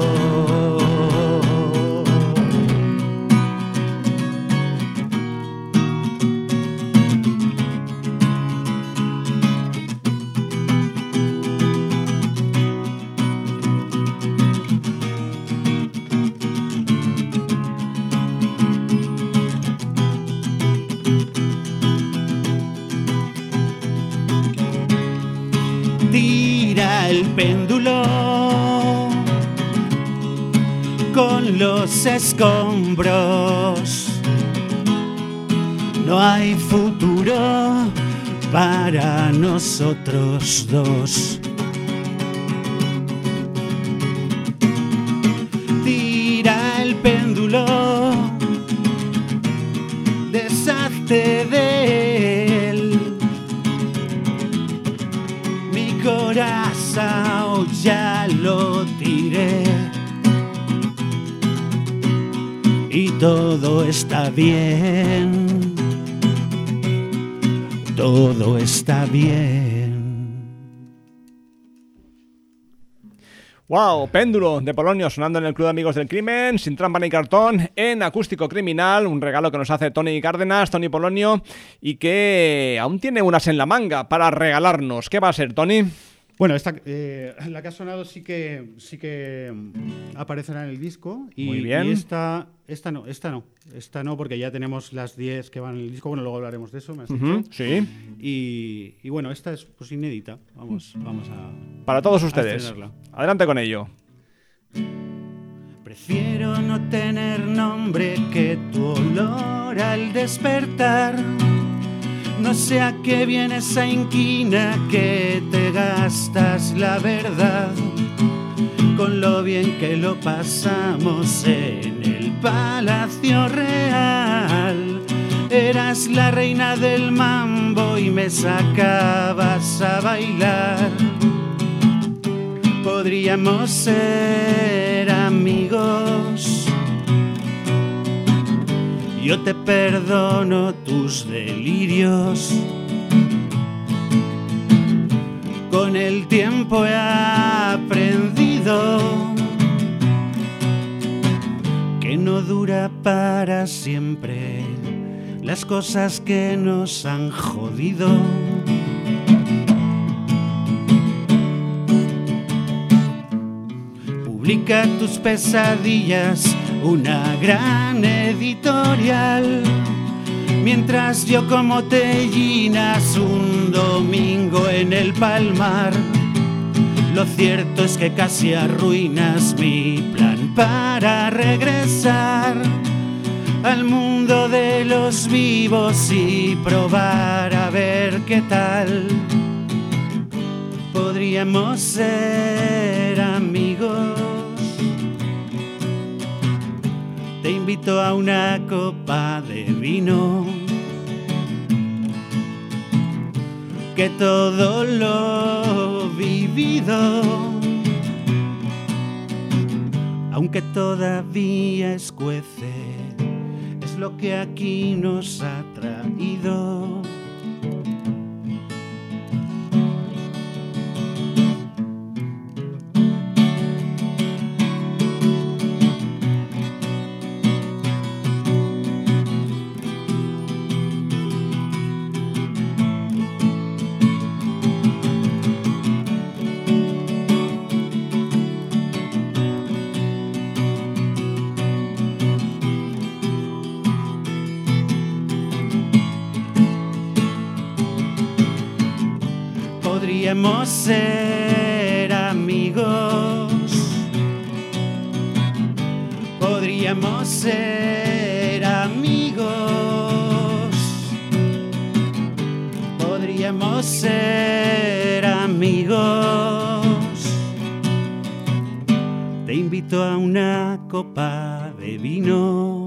Tira el péndulo con los escombros. No hay futuro para nosotros dos. Tira el péndulo, deshazte de él. Mi corazón ya lo tiré y todo está bien, todo está bien. ¡Wow! Péndulo de Polonio sonando en el Club de Amigos del Crimen, sin trampa ni cartón, en acústico criminal, un regalo que nos hace Tony Cárdenas, Tony Polonio, y que aún tiene unas en la manga para regalarnos. ¿Qué va a ser, Tony? Bueno, la que ha sonado sí que aparecerá en el disco. Y, muy bien. Y esta no, porque ya tenemos las 10 que van en el disco. Bueno, luego hablaremos de eso, me has dicho. Sí. Y bueno, esta es pues inédita. Vamos a... Para todos ustedes. Adelante con ello. Prefiero no tener nombre que tu olor al despertar. No sé a qué viene esa inquina que te gastas la verdad. Con lo bien que lo pasamos en el Palacio Real. Eras la reina del mambo y me sacabas a bailar. Podríamos ser amigos. Yo te perdono tus delirios. Con el tiempo he aprendido que no dura para siempre las cosas que nos han jodido. Publica tus pesadillas, una gran editorial. Mientras yo como tellinas un domingo en el Palmar. Lo cierto es que casi arruinas mi plan para regresar al mundo de los vivos y probar a ver qué tal. Podríamos ser amigos. Te invito a una copa de vino, que todo lo vivido, aunque todavía escuece, es lo que aquí nos ha traído. Podríamos ser amigos. Podríamos ser amigos. Podríamos ser amigos. Te invito a una copa de vino.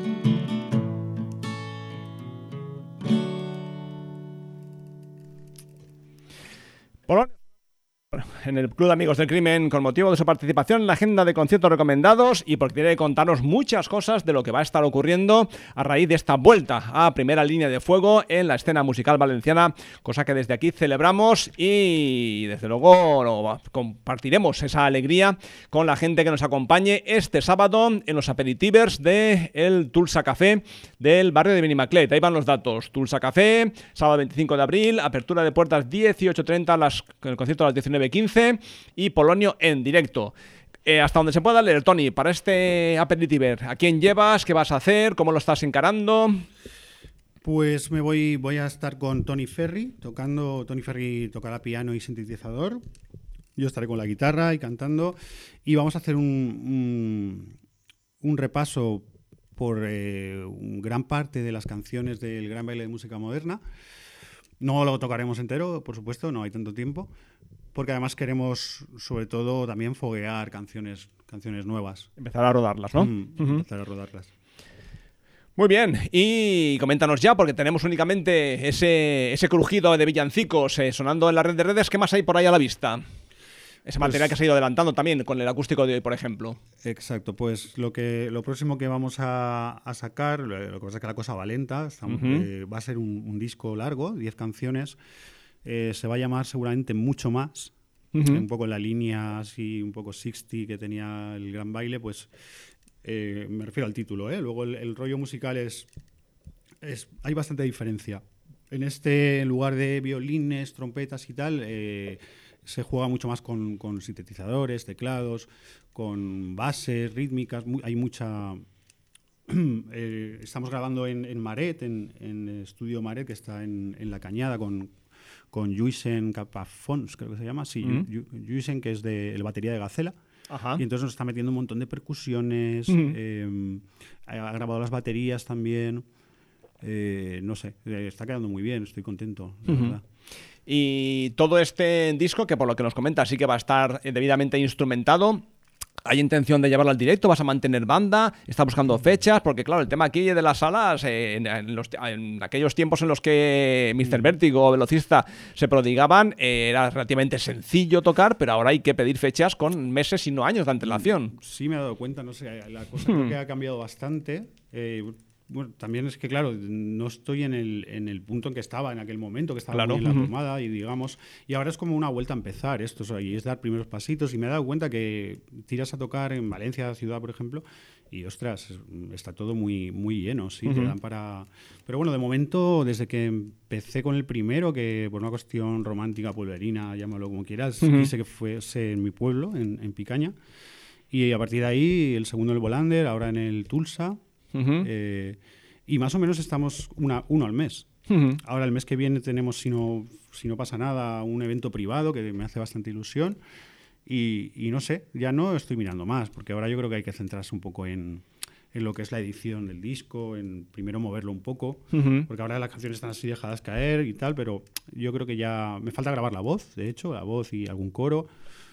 En el Club de Amigos del Crimen, con motivo de su participación en la agenda de conciertos recomendados y porque tiene que contarnos muchas cosas de lo que va a estar ocurriendo a raíz de esta vuelta a primera línea de fuego en la escena musical valenciana, cosa que desde aquí celebramos y desde luego compartiremos esa alegría con la gente que nos acompañe este sábado en los aperitivers del Tulsa Café del barrio de Benimaclet. Ahí van los datos: Tulsa Café, sábado 25 de abril, apertura de puertas 18:30, el concierto a las 19:15 y Polonio en directo. Hasta donde se pueda leer, Tony, para este aperitiver, ¿a quién llevas? ¿Qué vas a hacer? ¿Cómo lo estás encarando? Pues voy a estar con Tony Ferry tocando. Tony Ferry tocará piano y sintetizador. Yo estaré con la guitarra y cantando. Y vamos a hacer un repaso por gran parte de las canciones del Gran Baile de Música Moderna. No lo tocaremos entero, por supuesto, no hay tanto tiempo, porque además queremos, sobre todo, también foguear canciones nuevas. Empezar a rodarlas, ¿no? Empezar a rodarlas. Muy bien, y coméntanos ya, porque tenemos únicamente ese crujido de villancicos sonando en la red de redes. ¿Qué más hay por ahí a la vista? Ese material que se ha ido adelantando también con el acústico de hoy, por ejemplo. Exacto, pues lo próximo que vamos a sacar, lo que pasa es que la cosa va lenta, va a ser un disco largo, 10 canciones. Se va a llamar seguramente Mucho Más, un poco en la línea así, un poco 60 que tenía el Gran Baile, pues me refiero al título, ¿eh? Luego el rollo musical hay bastante diferencia. En lugar de violines, trompetas y tal, se juega mucho más con sintetizadores, teclados, con bases rítmicas, hay mucha... estamos grabando en Maret, en el estudio Maret, que está en La Cañada, con Lluisen Capafons, creo que se llama, sí, Lluisen, que es el batería de Gacela, Y entonces nos está metiendo un montón de percusiones, ha grabado las baterías también. No sé, está quedando muy bien, estoy contento, la verdad. Y todo este disco, que por lo que nos comenta sí que va a estar debidamente instrumentado, ¿hay intención de llevarlo al directo? ¿Vas a mantener banda? ¿Está buscando fechas? Porque claro, el tema aquí de las salas, en aquellos tiempos en los que Mr. Vértigo o Velocista se prodigaban, era relativamente sencillo tocar, pero ahora hay que pedir fechas con meses y no años de antelación. Sí, me he dado cuenta, no sé, la cosa creo que ha cambiado bastante. Bueno, también es que, claro, no estoy en el punto en que estaba en aquel momento, que estaba muy en la pomada, y digamos, y ahora es como una vuelta a empezar esto, o sea, y es dar primeros pasitos, y me he dado cuenta que tiras a tocar en Valencia, ciudad, por ejemplo, y ostras, está todo muy, muy lleno, sí, te dan para... Pero bueno, de momento, desde que empecé con el primero, que por una cuestión romántica, pulverina, llámalo como quieras, quise que fuese en mi pueblo, en Picaña, y a partir de ahí, el segundo en el Volander, ahora en el Tulsa. Y más o menos estamos uno al mes. Ahora el mes que viene tenemos, si no pasa nada, un evento privado que me hace bastante ilusión y no sé, ya no estoy mirando más, porque ahora yo creo que hay que centrarse un poco en lo que es la edición del disco, en primero moverlo un poco, porque ahora las canciones están así dejadas caer y tal, pero yo creo que ya me falta grabar la voz, de hecho, la voz y algún coro,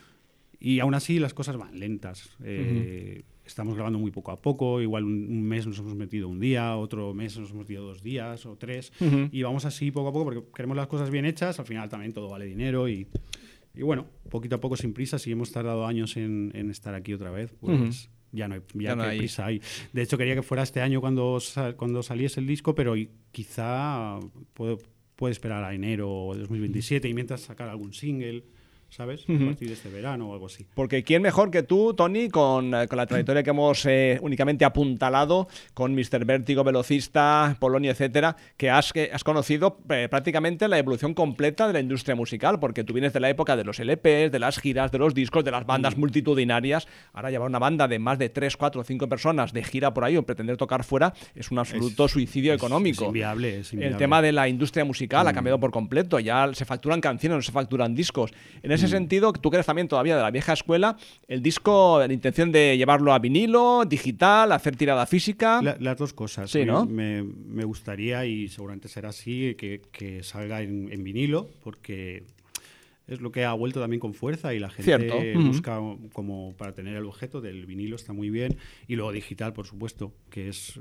y aún así las cosas van lentas. Estamos grabando muy poco a poco, igual un mes nos hemos metido un día, otro mes nos hemos metido 2 días o 3, y vamos así poco a poco porque queremos las cosas bien hechas, al final también todo vale dinero y bueno, poquito a poco sin prisa, si hemos tardado años en estar aquí otra vez, pues ya no hay prisa ahí. De hecho quería que fuera este año cuando saliese el disco, pero quizá puede esperar a enero de 2027 y mientras sacar algún single, ¿sabes? A partir de este verano o algo así. Porque ¿quién mejor que tú, Tony, con la trayectoria que hemos únicamente apuntalado con Mr. Vértigo, Velocista, Polonio, etcétera, que has conocido prácticamente la evolución completa de la industria musical? Porque tú vienes de la época de los LPs, de las giras, de los discos, de las bandas multitudinarias. Ahora llevar una banda de más de 3, 4, 5 personas de gira por ahí o pretender tocar fuera es un absoluto suicidio económico. Es inviable. El tema de la industria musical ha cambiado por completo. Ya se facturan canciones, no se facturan discos. En ese sentido, tú que eres también todavía de la vieja escuela, el disco, la intención de llevarlo a vinilo, digital, hacer tirada física... Las dos cosas. Sí, ¿no? Me gustaría, y seguramente será así, que salga en vinilo, porque es lo que ha vuelto también con fuerza y la gente busca como para tener el objeto del vinilo, está muy bien, y luego digital, por supuesto, que es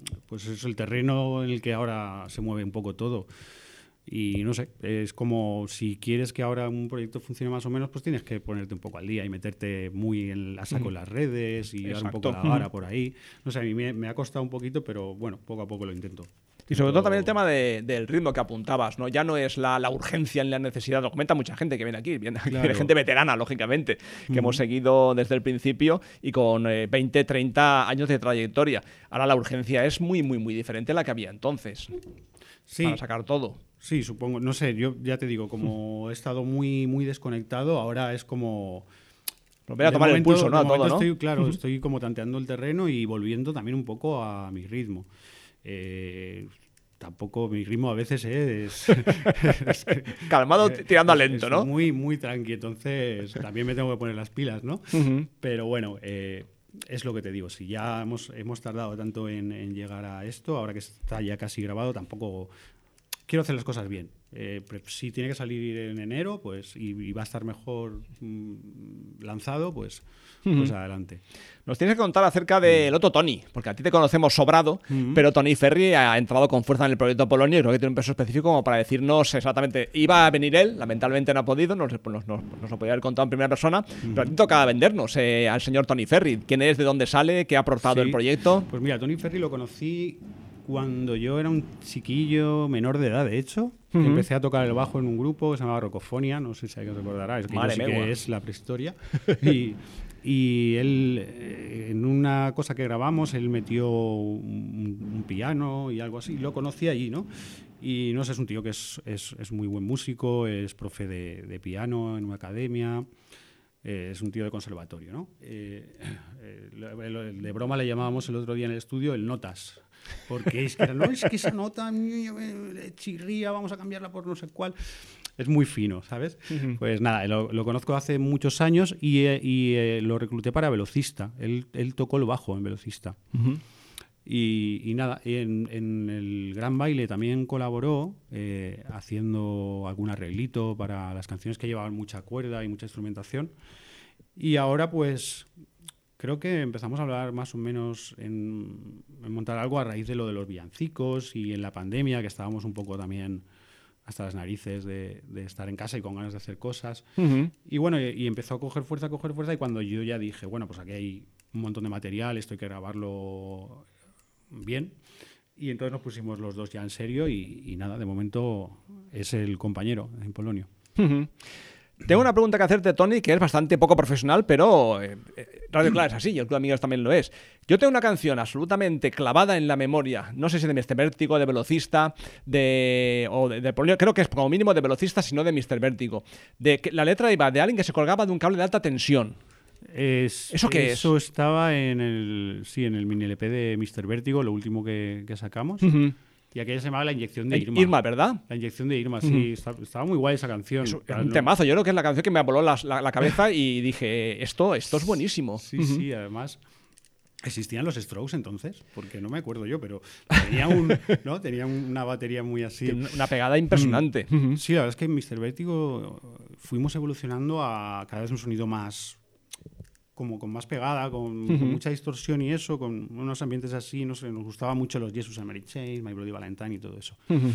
el terreno en el que ahora se mueve un poco todo. Y no sé, es como si quieres que ahora un proyecto funcione más o menos, pues tienes que ponerte un poco al día y meterte muy a saco en las redes y dar un poco la vara por ahí. No sé, a mí me ha costado un poquito, pero bueno, poco a poco lo intento. Y sobre todo también el tema del ritmo que apuntabas, ¿no? Ya no es la urgencia en la necesidad, lo comenta mucha gente que viene aquí, viene gente veterana, lógicamente, que hemos seguido desde el principio y con 20, 30 años de trayectoria. Ahora la urgencia es muy, muy, muy diferente a la que había entonces, para sacar todo. Sí, supongo, no sé, yo ya te digo, como he estado muy, muy desconectado, ahora es como... Volver a tomar el pulso, ¿no? A todo, ¿no? Estoy como tanteando el terreno y volviendo también un poco a mi ritmo. Tampoco mi ritmo a veces es calmado, tirando a lento, ¿no? Muy, muy tranqui, entonces también me tengo que poner las pilas, ¿no? Pero bueno, es lo que te digo, si ya hemos tardado tanto en llegar a esto, ahora que está ya casi grabado, tampoco... Quiero hacer las cosas bien. Si tiene que salir en enero, pues y va a estar mejor lanzado, pues adelante. Nos tienes que contar acerca del otro Tony, porque a ti te conocemos sobrado, pero Tony Ferri ha entrado con fuerza en el proyecto Polonio y creo que tiene un peso específico como para decirnos exactamente. Iba a venir él, lamentablemente no ha podido, nos lo podía haber contado en primera persona, pero a ti toca vendernos al señor Tony Ferri. ¿Quién es, de dónde sale, qué ha aportado el proyecto? Pues mira, Tony Ferri lo conocí cuando yo era un chiquillo menor de edad, de hecho, que empecé a tocar el bajo en un grupo que se llamaba Rocofonia, no sé si alguien recordará, es que yo sí que es la prehistoria. Y él, en una cosa que grabamos, él metió un piano y algo así, lo conocí allí, ¿no? Y no sé, es un tío que es muy buen músico, es profe de piano en una academia, es un tío de conservatorio, ¿no? De broma le llamábamos el otro día en el estudio el Notas, porque es que esa nota chirría, vamos a cambiarla por no sé cuál. es muy fino, ¿sabes? Pues nada, lo conozco hace muchos años y lo recluté para Velocista. Él tocó el bajo en Velocista. Y nada, en el Gran Baile también colaboró haciendo algún arreglito para las canciones que llevaban mucha cuerda y mucha instrumentación. Y ahora pues creo que empezamos a hablar más o menos en montar algo a raíz de lo de los villancicos y en la pandemia, que estábamos un poco también hasta las narices de estar en casa y con ganas de hacer cosas. Y bueno, y empezó a coger fuerza, y cuando yo ya dije, bueno, pues aquí hay un montón de material, esto hay que grabarlo bien. Y entonces nos pusimos los dos ya en serio y nada, de momento es el compañero en Polonio. Tengo una pregunta que hacerte, Tony, que es bastante poco profesional, pero Radio Clara es así y el Club de Amigos también lo es. Yo tengo una canción absolutamente clavada en la memoria, no sé si de Mr. Vértigo, de Velocista, de Polonio, creo que es como mínimo de Velocista, si no de Mr. Vértigo. De que la letra iba de alguien que se colgaba de un cable de alta tensión. ¿Eso qué es? Eso estaba en el mini LP de Mr. Vértigo, lo último que sacamos. Y aquella se llamaba La inyección de Irma. Irma, ¿verdad? La inyección de Irma, sí. Estaba muy guay esa canción. Es un temazo. Yo creo que es la canción que me voló la cabeza y dije, esto es buenísimo. Sí, sí, además... ¿Existían los Strokes entonces? Porque no me acuerdo yo, pero tenían una batería muy así. Una pegada impresionante. Sí, la verdad es que en Mr. Vértigo fuimos evolucionando a cada vez un sonido más... como con más pegada, con mucha distorsión y eso, con unos ambientes así, no sé, nos gustaban mucho los Jesus and Mary Chain, My Bloody Valentine y todo eso.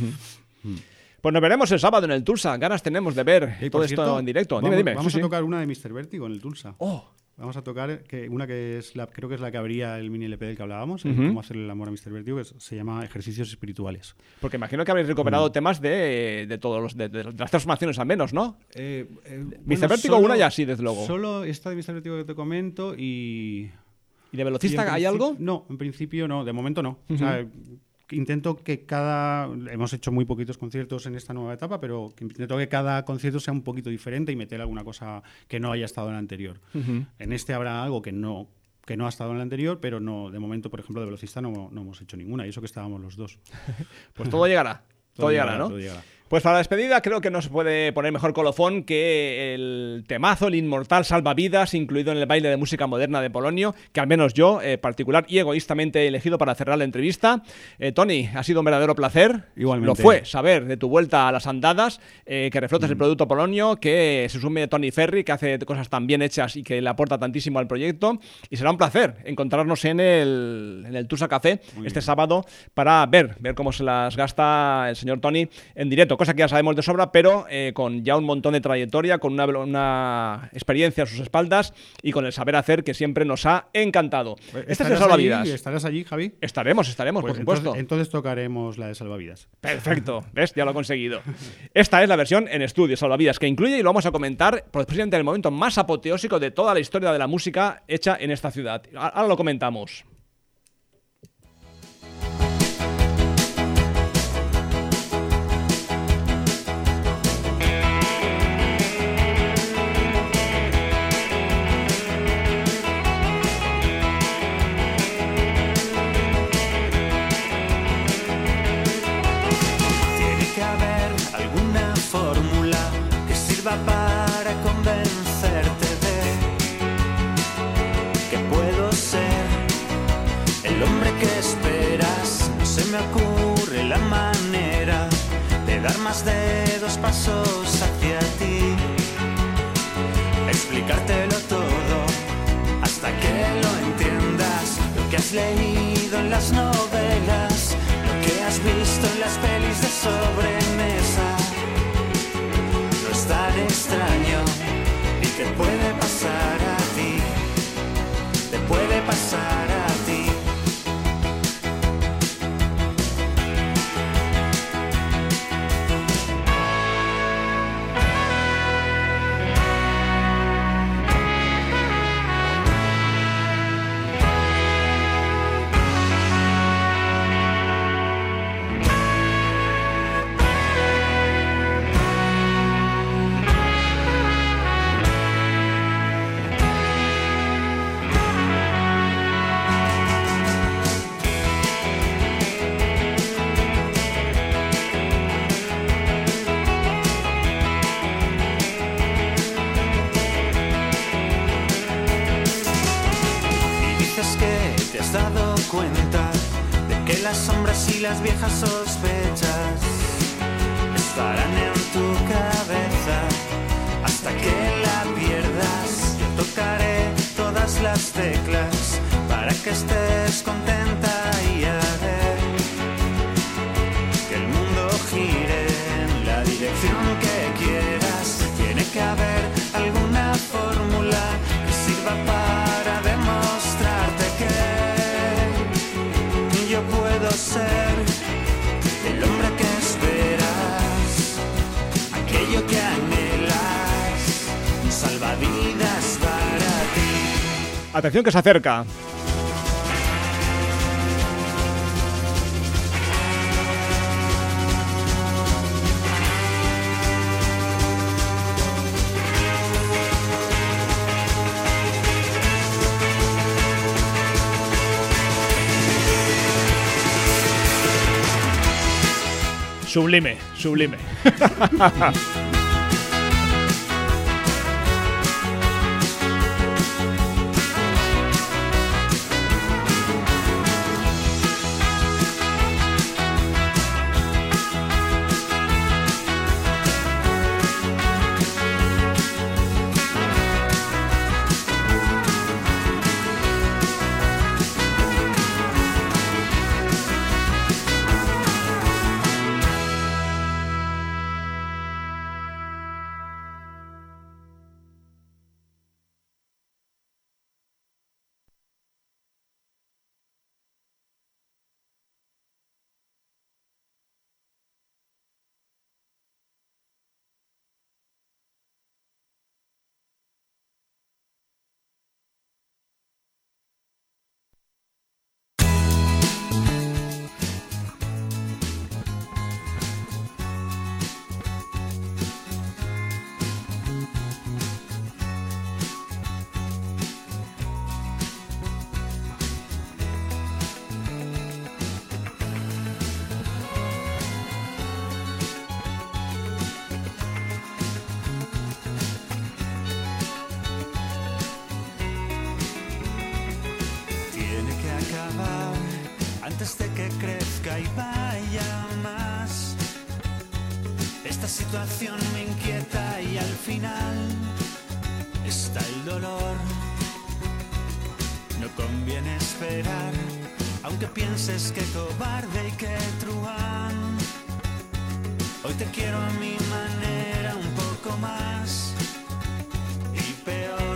Pues nos veremos el sábado en el Tulsa. Ganas tenemos de ver todo esto en directo. Dime. Vamos a tocar una de Mr. Vértigo en el Tulsa. ¡Oh! Vamos a tocar una que es creo que es la que abría el mini LP del que hablábamos, Cómo hacer el amor a Mr. Vértigo, que se llama Ejercicios Espirituales. Porque imagino que habréis recuperado temas de todos de las transformaciones al menos, ¿no? Mr. Vértigo una ya sí, desde luego. Solo esta de Mr. Vértigo que te comento ¿Y de Velocista hay algo? No, en principio no, de momento no. O sea, intento que hemos hecho muy poquitos conciertos en esta nueva etapa, pero intento que cada concierto sea un poquito diferente y meter alguna cosa que no haya estado en el anterior. En este habrá algo que no ha estado en el anterior, pero no, de momento, por ejemplo, de Velocista no hemos hecho ninguna, y eso que estábamos los dos. Pues todo llegará. Todo llegará, ¿no? Todo llegará. Pues para la despedida creo que no se puede poner mejor colofón que el temazo, el inmortal Salvavidas, incluido en el baile de música moderna de Polonio, que al menos yo, particular y egoístamente he elegido para cerrar la entrevista. Tony, ha sido un verdadero placer. Igualmente. Lo fue saber de tu vuelta a las andadas, que reflotes el producto Polonio, que se sume Tony Ferri, que hace cosas tan bien hechas y que le aporta tantísimo al proyecto. Y será un placer encontrarnos en el Tulsa Café sábado para ver cómo se las gasta el señor Tony en directo. Cosa que ya sabemos de sobra, pero con ya un montón de trayectoria, con una experiencia a sus espaldas y con el saber hacer que siempre nos ha encantado. Este es el Salvavidas. ¿Estarás allí, Javi? Estaremos, pues por supuesto. Entonces tocaremos la de Salvavidas. Perfecto, ¿ves? Ya lo he conseguido. Esta es la versión en estudio, Salvavidas, que incluye, y lo vamos a comentar, precisamente el momento más apoteósico de toda la historia de la música hecha en esta ciudad. Ahora lo comentamos. Para convencerte de que puedo ser el hombre que esperas. No se me ocurre la manera de dar más de 2 pasos hacia ti, explicártelo todo hasta que lo entiendas. Lo que has leído en las novelas, lo que has visto en las pelis de sobremesa, tan extraño y te puede pasar a ti, te puede pasar a ti. y las viejas sospechas estarán en tu cabeza hasta que la pierdas. Yo tocaré todas las teclas para que estés contenta y haré que el mundo gire en la dirección que quieras. Tiene que haber alguna fórmula que sirva para demostrarte que yo puedo ser el hombre que esperas, aquello que anhelas, un salvavidas para ti. Atención que se acerca. Sublime, sublime. Antes de que crezca y vaya más, esta situación me inquieta y al final está el dolor. No conviene esperar, aunque pienses que cobarde y que truán. Hoy te quiero a mi manera un poco más y peor,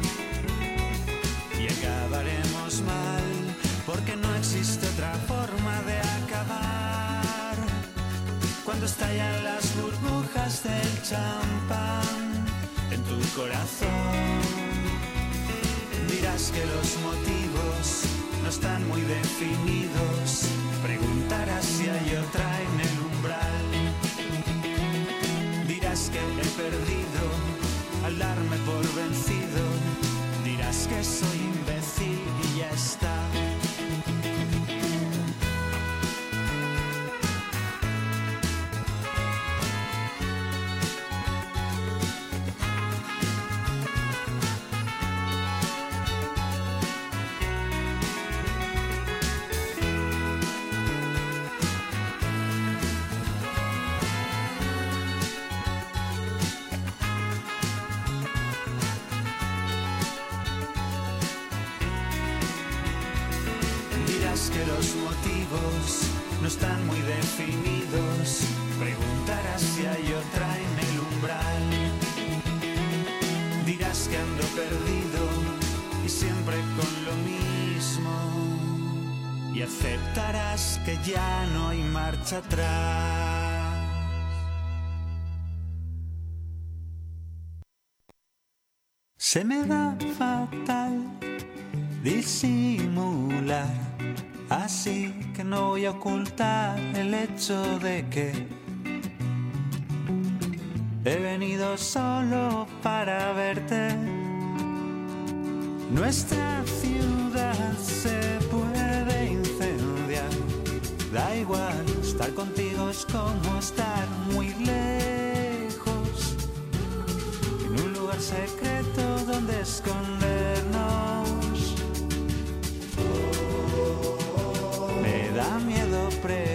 y acabaremos mal. Porque no existe otra forma de acabar. Cuando estallan las burbujas del champán en tu corazón, dirás que los motivos no están muy definidos. Preguntarás si hay otra en el umbral. Dirás que he perdido al darme por vencido. Dirás que soy imbécil y ya está. Que los motivos no están muy definidos. Preguntarás si hay otra en el umbral. Dirás que ando perdido y siempre con lo mismo. Y aceptarás que ya no hay marcha atrás. Se me da fatal disimular, así que no voy a ocultar el hecho de que he venido solo para verte. Nuestra ciudad se puede incendiar, da igual, estar contigo es como estar muy lejos, en un lugar secreto donde escondernos. Me da miedo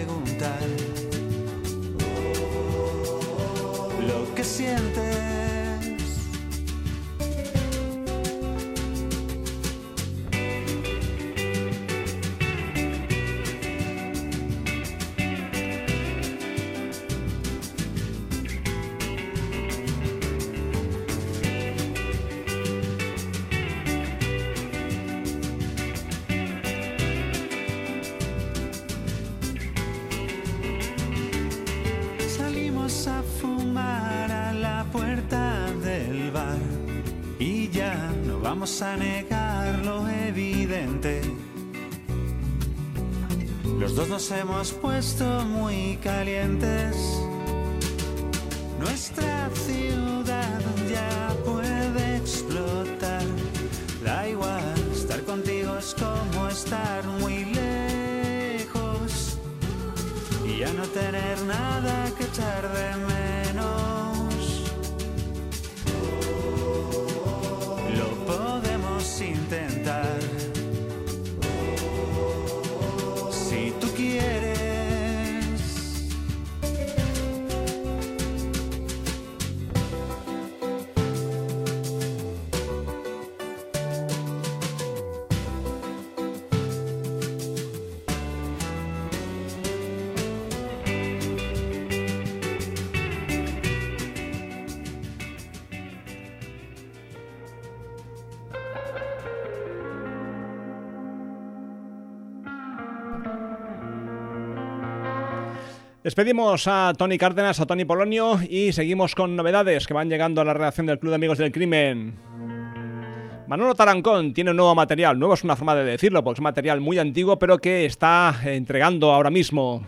vamos a fumar a la puerta del bar y ya no vamos a negar lo evidente. Los dos nos hemos puesto muy calientes. Nuestra ciudad ya puede explotar. Da igual, estar contigo es como estar muy lejos y ya no tener nada que echar de menos. Lo podemos intentar si tú quieres. Despedimos a Toni Cárdenas, a Toni Polonio y seguimos con novedades que van llegando a la redacción del Club de Amigos del Crimen. Manolo Tarancón tiene un nuevo material. Nuevo es una forma de decirlo porque es material muy antiguo pero que está entregando ahora mismo.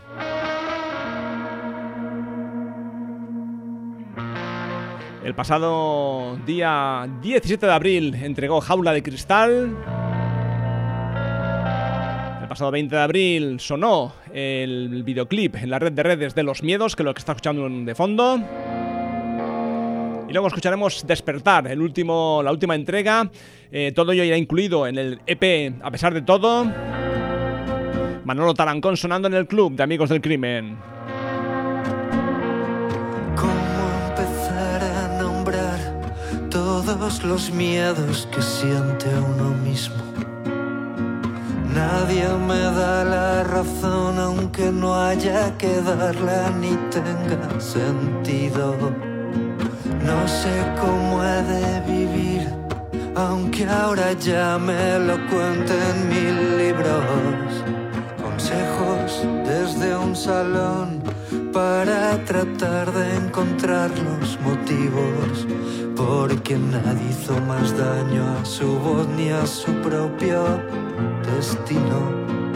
El pasado día 17 de abril entregó Jaula de Cristal. El pasado 20 de abril sonó el videoclip en la red de redes de Los Miedos, que es lo que está escuchando de fondo. Y luego escucharemos Despertar, la última entrega. Todo ello irá incluido en el EP A pesar de todo. Manolo Tarancón sonando en el Club de Amigos del Crimen. ¿Cómo empezar a nombrar todos los miedos que siente uno mismo? Nadie me da la razón, aunque no haya que darla ni tenga sentido. No sé cómo he de vivir, aunque ahora ya me lo cuenten 1000 libros. Consejos desde un salón para tratar de encontrar los motivos, porque nadie hizo más daño a su voz ni a su propio destino,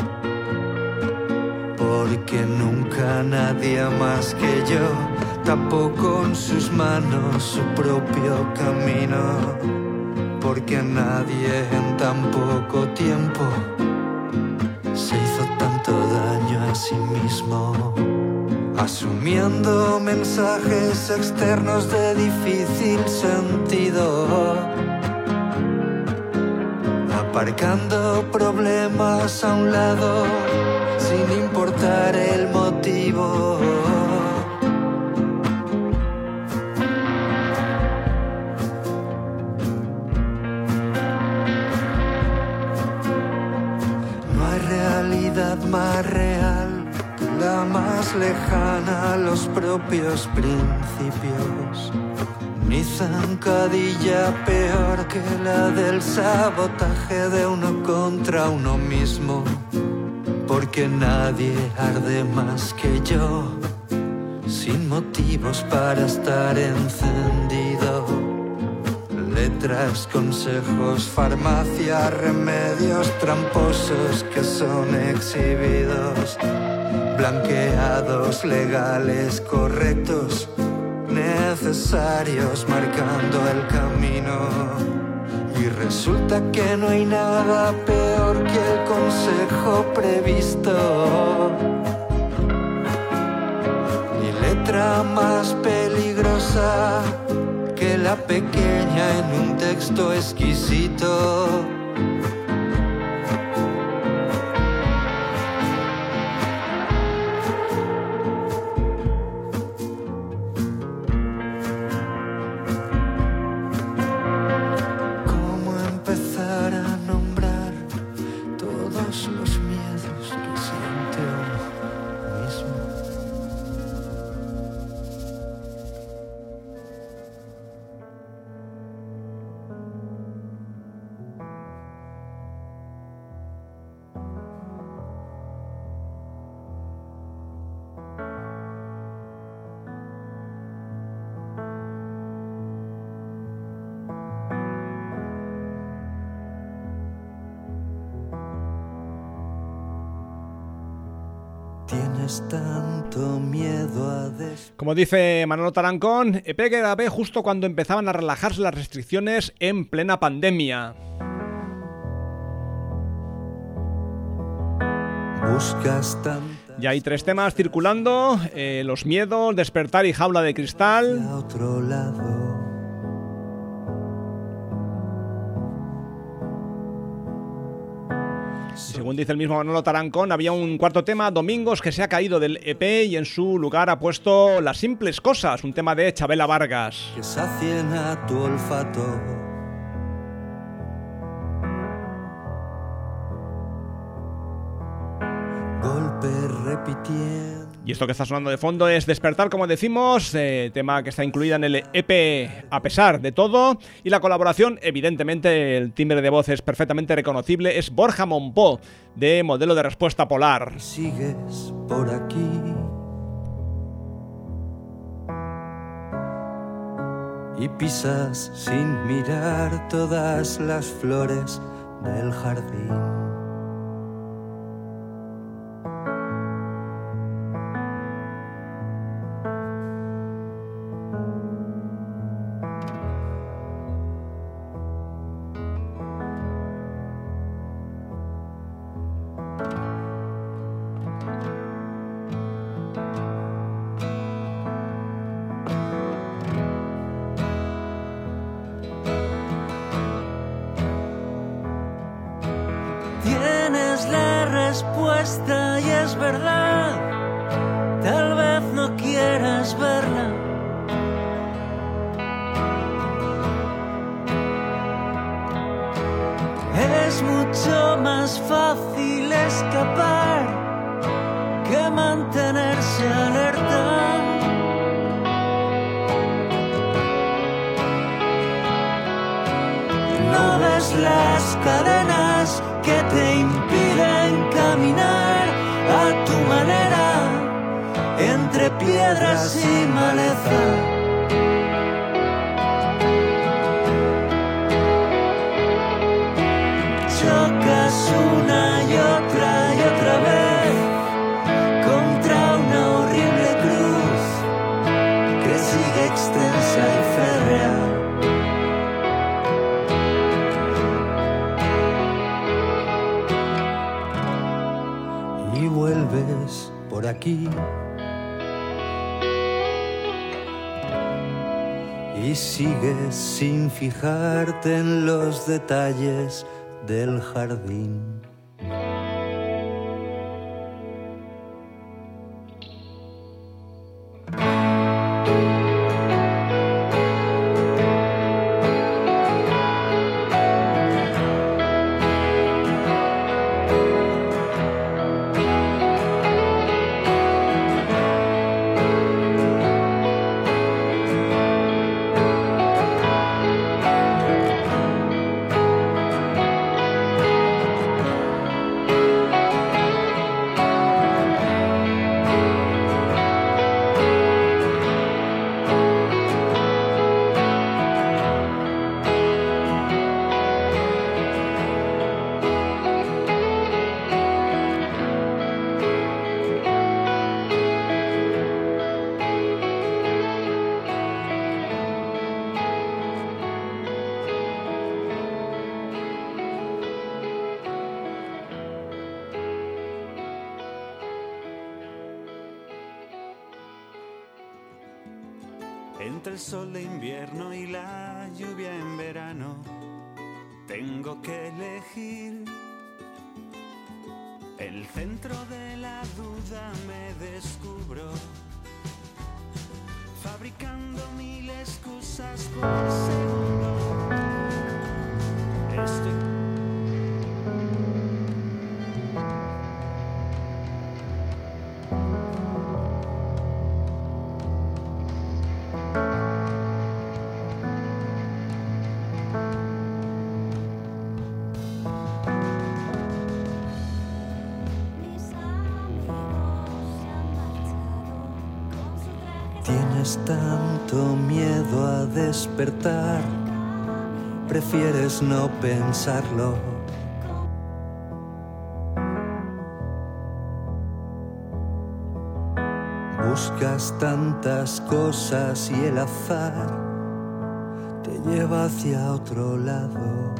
porque nunca nadie más que yo tapó con sus manos su propio camino, porque nadie en tan poco tiempo se hizo tanto daño a sí mismo, asumiendo mensajes externos de difícil sentido, aparcando problemas a un lado sin importar el motivo. No hay realidad más real, la más lejana a los propios principios. Ni zancadilla peor que la del sabotaje de uno contra uno mismo, porque nadie arde más que yo, sin motivos para estar encendido. Letras, consejos, farmacia, remedios tramposos que son exhibidos, blanqueados, legales, correctos, necesarios, marcando el camino. Y resulta que no hay nada peor que el consejo previsto, ni letra más peligrosa que la pequeña en un texto exquisito. Tienes tanto miedo a Como dice Manolo Tarancón, EP que grabé justo cuando empezaban a relajarse las restricciones en plena pandemia. Buscas tanto. Ya hay 3 temas circulando, Los miedos, Despertar y Jaula de cristal. A otro lado. Según dice el mismo Manolo Tarancón, había un 4º tema, Domingos, que se ha caído del EP y en su lugar ha puesto Las simples cosas, un tema de Chabela Vargas. Que sacien a tu olfato. Golpes repitiendo. Y esto que está sonando de fondo es Despertar, como decimos, tema que está incluida en el EP A pesar de todo. Y la colaboración, evidentemente, el timbre de voz es perfectamente reconocible, es Borja Monpó, de Modelo de Respuesta Polar. Sigues por aquí. Y pisas sin mirar todas las flores del jardín. Tienes la respuesta y es verdad, tal vez no quieras verla. Es mucho más fácil escapar que mantenerse alerta. No ves las cadenas que te impiden caminar a tu manera entre piedras y maleza. Chocas una y otra vez contra una horrible cruz que sigue extensa y férrea. Y vuelves por aquí y sigues sin fijarte en los detalles del jardín. Entre el sol de invierno y la lluvia en verano, tengo que elegir. El centro de la duda me descubro, fabricando mil excusas por segundo. Tienes tanto miedo a despertar, prefieres no pensarlo. Buscas tantas cosas y el azar te lleva hacia otro lado.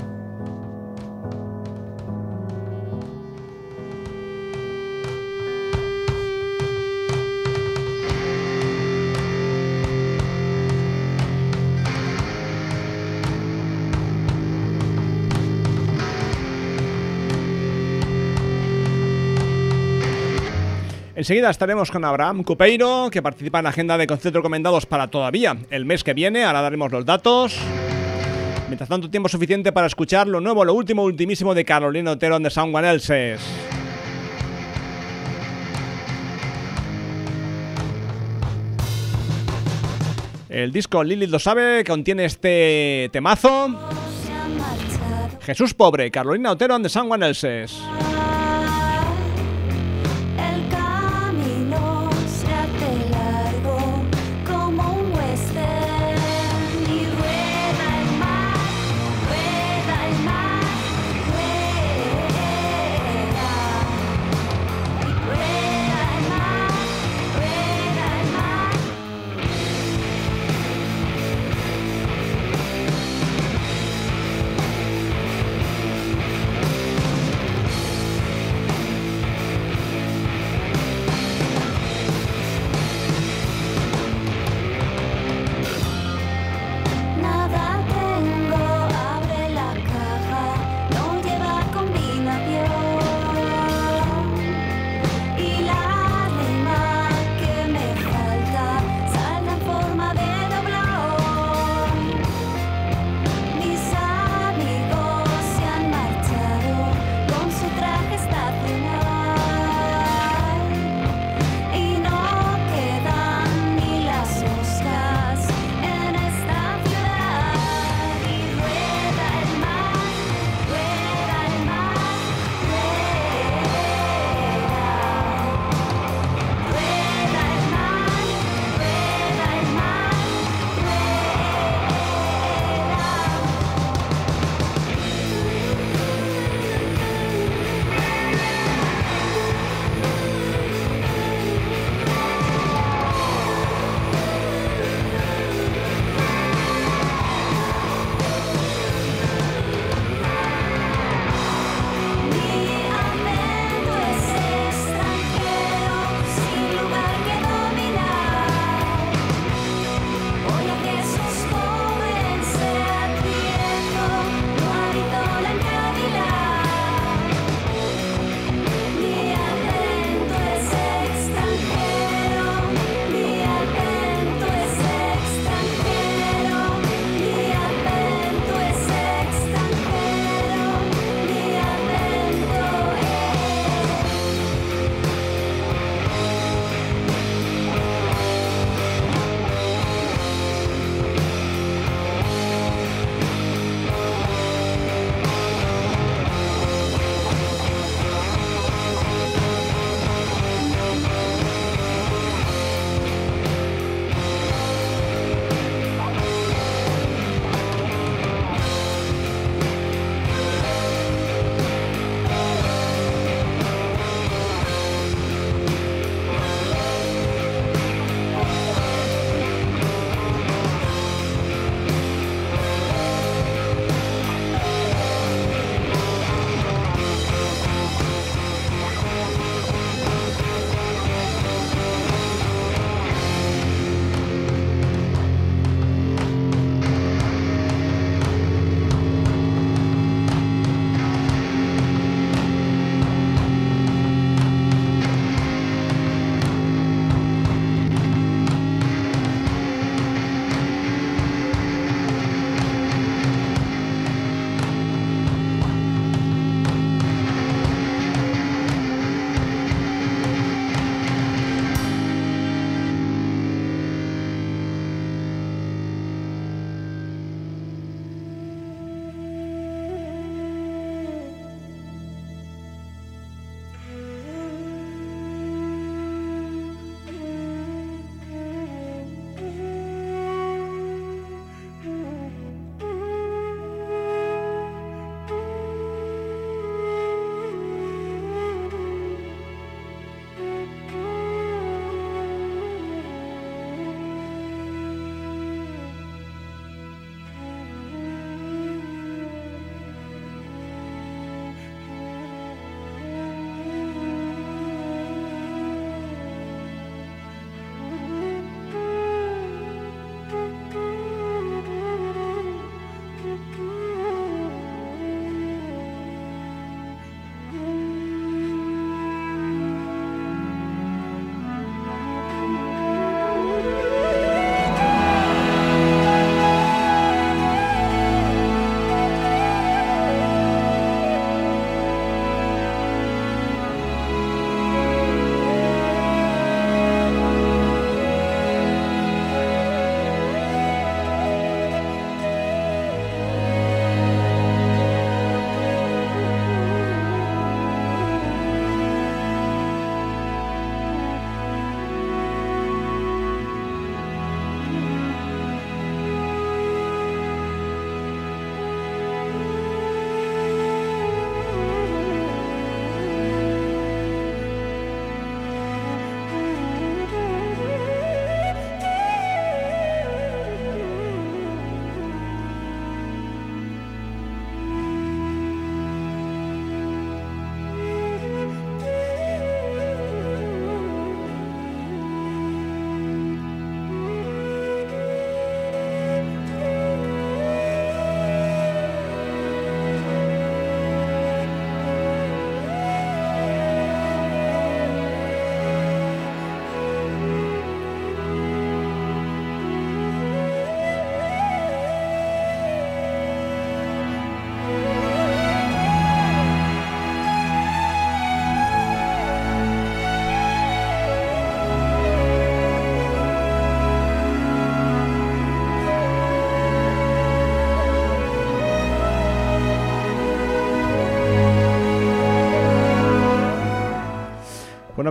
Enseguida estaremos con Abraham Cupeiro, que participa en la agenda de conciertos recomendados para todavía el mes que viene. Ahora daremos los datos. Mientras tanto, tiempo suficiente para escuchar lo nuevo, lo último, ultimísimo de Carolina Otero and the Someone Elses. El disco Lilith lo sabe, contiene este temazo. Jesús Pobre, Carolina Otero and the Someone Elses.